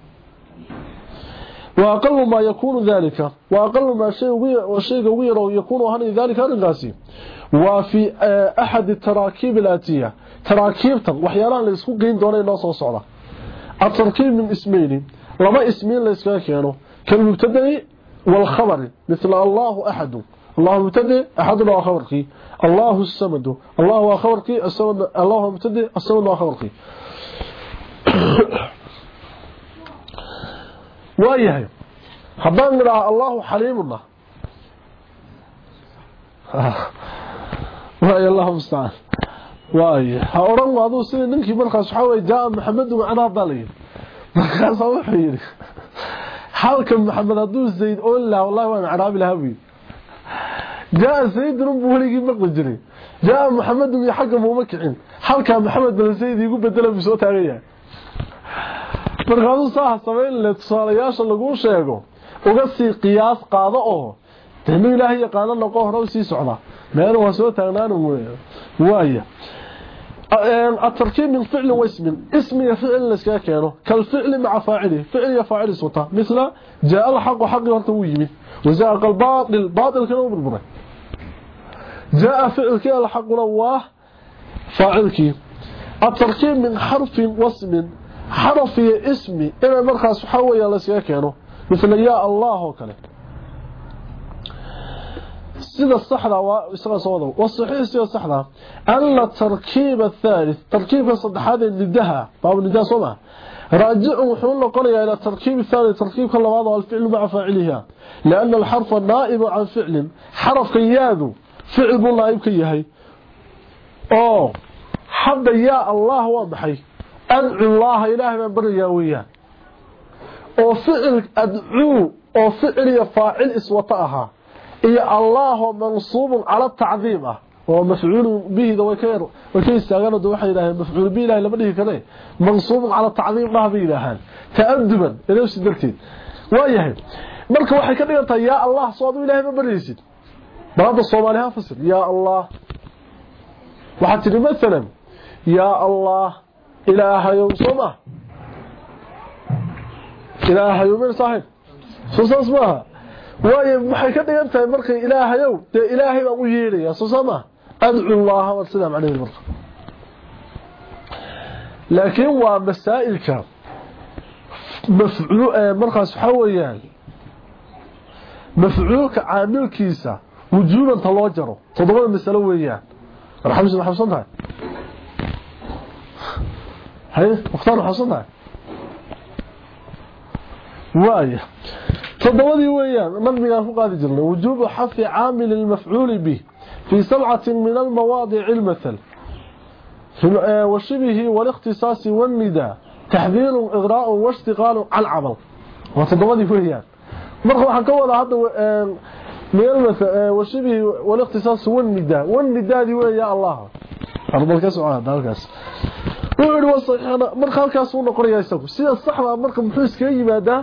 وأقل ما يكون ذلك وأقل ما شيء غيره يكون هني ذلك الغاسي وفي أحد التراكيب الآتية تراكيب وحيالان ليسكو قين دوني ناصر صعرة التركيب من اسمين لما اسمين ليسكا كانوا كالمبتدئ والخبر مثل الله أحد الله مبتدئ أحد الله خبرك الله السمد الله خبرك السمد الله مبتدئ السمد الله خبرك وايه حبان نرى الله حليم الله وايه الله مستعان وايه هوران وادو سيده نينكي markaas waxa way jaa maxamed macna dalay markaas wuxuu yiri halka maxamed haduu zayd oo la wallahi waan araabi lahabi jaa zayd runbu waligi maqli jiray jaa maxamed iyo xaqqa mu makicin halka maxamed bal zayd igu bedela bisoo taagaya markaas saah sameyn la tusaalayaasha lagu sheego uga sii qiyaas qaado oo tan ilaahay yaqaan la qohro sii socda meel waa soo taagnaan waaya التركيب من فعل واسم اسم يفعل لسكا كانه كالفعل مع فاعله فعل يفعل صوته مثل جاء الحق حق ورتويمه وزاق الباطل باطل كانوا بالبره جاء فعل كان الحق رواه فاعلك التركيب من حرف واسم حرف اسم الى مرخص حويا لسكا كانه مثل يا الله وكله سيده الصحراء واسغا سوده والصحيح سيده الصحراء ان التركيب الثالث تركيب الصدحات الندها باب النداء صوما راجع وحول قريه الى التركيب الثالث تركيب كل بعض الفعل مع فاعلها لان الحرف النائب عن فعل حرف قياده فعل بالله يبكيه او حد يا الله وضحي ادعو الله اله من بريا ويا او فعل ادعو او فعل فاعل اسوتها إيه الله منصوب على التعظيم ومفعول به ذو كير وكيف استغنى ذو وحي إلهي مفعول به إلهي لما نهي كذا منصوب على التعظيم ما به إلهان تأدبا إذا وش درتين وإيهي مركا وحي كذا ينطى يا الله صوت إلهي ما بريسد بعض الصوماليها فصل يا الله وحتى مثلا يا الله إله يوم صومه إله يوم صاحب سوسا اسمها waayo maxay ka dhigan tahay markay ilaahayow de ilaahay baa u yeelaya soo sama ad'u allah wa sallam alayhi marka laakiin waa masaa'ilka مفعول مرخص حويان مفعولك عامل كيسا وجوبا تلوجره تضمن المسألة ويان رحمة حفصنها هاي مختار حفصنها وايه تضمن ويان من ميقان فقاد جرنا وجوب حذف عامل المفعول به في سبعة من المواضع المثل وشبه والاختصاص والنداء تحذير إغراء واشتغال على العمل وتضمن ويان مرخ waxaan ka wada hadda meel washbihi wal ikhtisas wal nidaa wal nidaadi weeyaa Allah arbalka soo dalkaas wuxuu wasaxana marka halkaas uu noqonayaa isagu sida saxda marka muxuu iska yimaadaa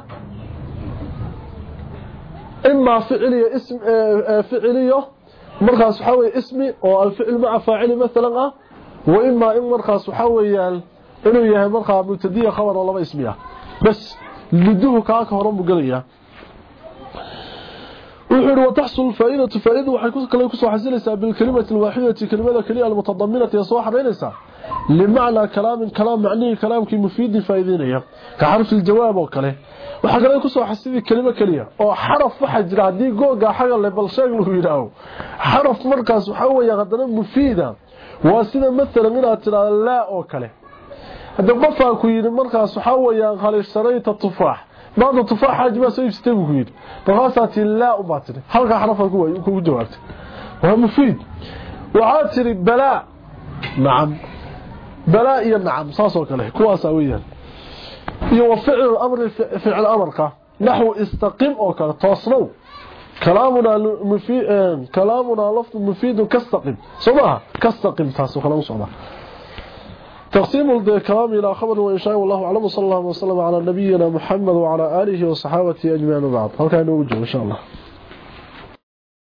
imma ficiliyo ism ficiliyo markaas waxa weey ismi oo al ficil ma'a faa'ili midalan ah wa imma in markaas waxa weeyaan inuu yahay marka mubtadiya khabar oo laba ismiya bas liduhu ka ka horan buu galayaa وحر وتحصل فائدة فائدة وحيكون كلا يكون حصلها بالكلمة الواحدة كلمة كلمة المتضمنة يصوح رينسا لمعنى كلام كلام معنيه كلام كي مفيد فائدينيه كحرف الجواب وكله waxa kale ku soo xasidii kelimo kaliya oo xaraf waxa jira hadii googa xaga la bal sheeg lagu yiraahdo xaraf markaas waxa weeye qadana mufiida waa sida midalan inaad tiraahdo la oo kale hada qofka ku yiri markaas waxa weeye khalish sarayta tufaax بعض التفاح حاجة ما سيب ستيبه كويد فغاسات لا أباطل حلقة حرفة كوي جوابته وهو مفيد وعاتري بلاء نعم بلاء يا نعم صاصوك له كواساويا يوفعل الأمر فعل الأمر نحو استقم أو كلا توصلوا كلامنا مفيد كلامنا لفظ مفيد كاستقم صباح كاستقم تاسو خلاص صباح تقسيم الكلام إلى خبر وإنشاء والله أعلم صلى الله وسلم على نبينا محمد وعلى آله وصحابته أجمعين بعض هل كان وجه إن شاء الله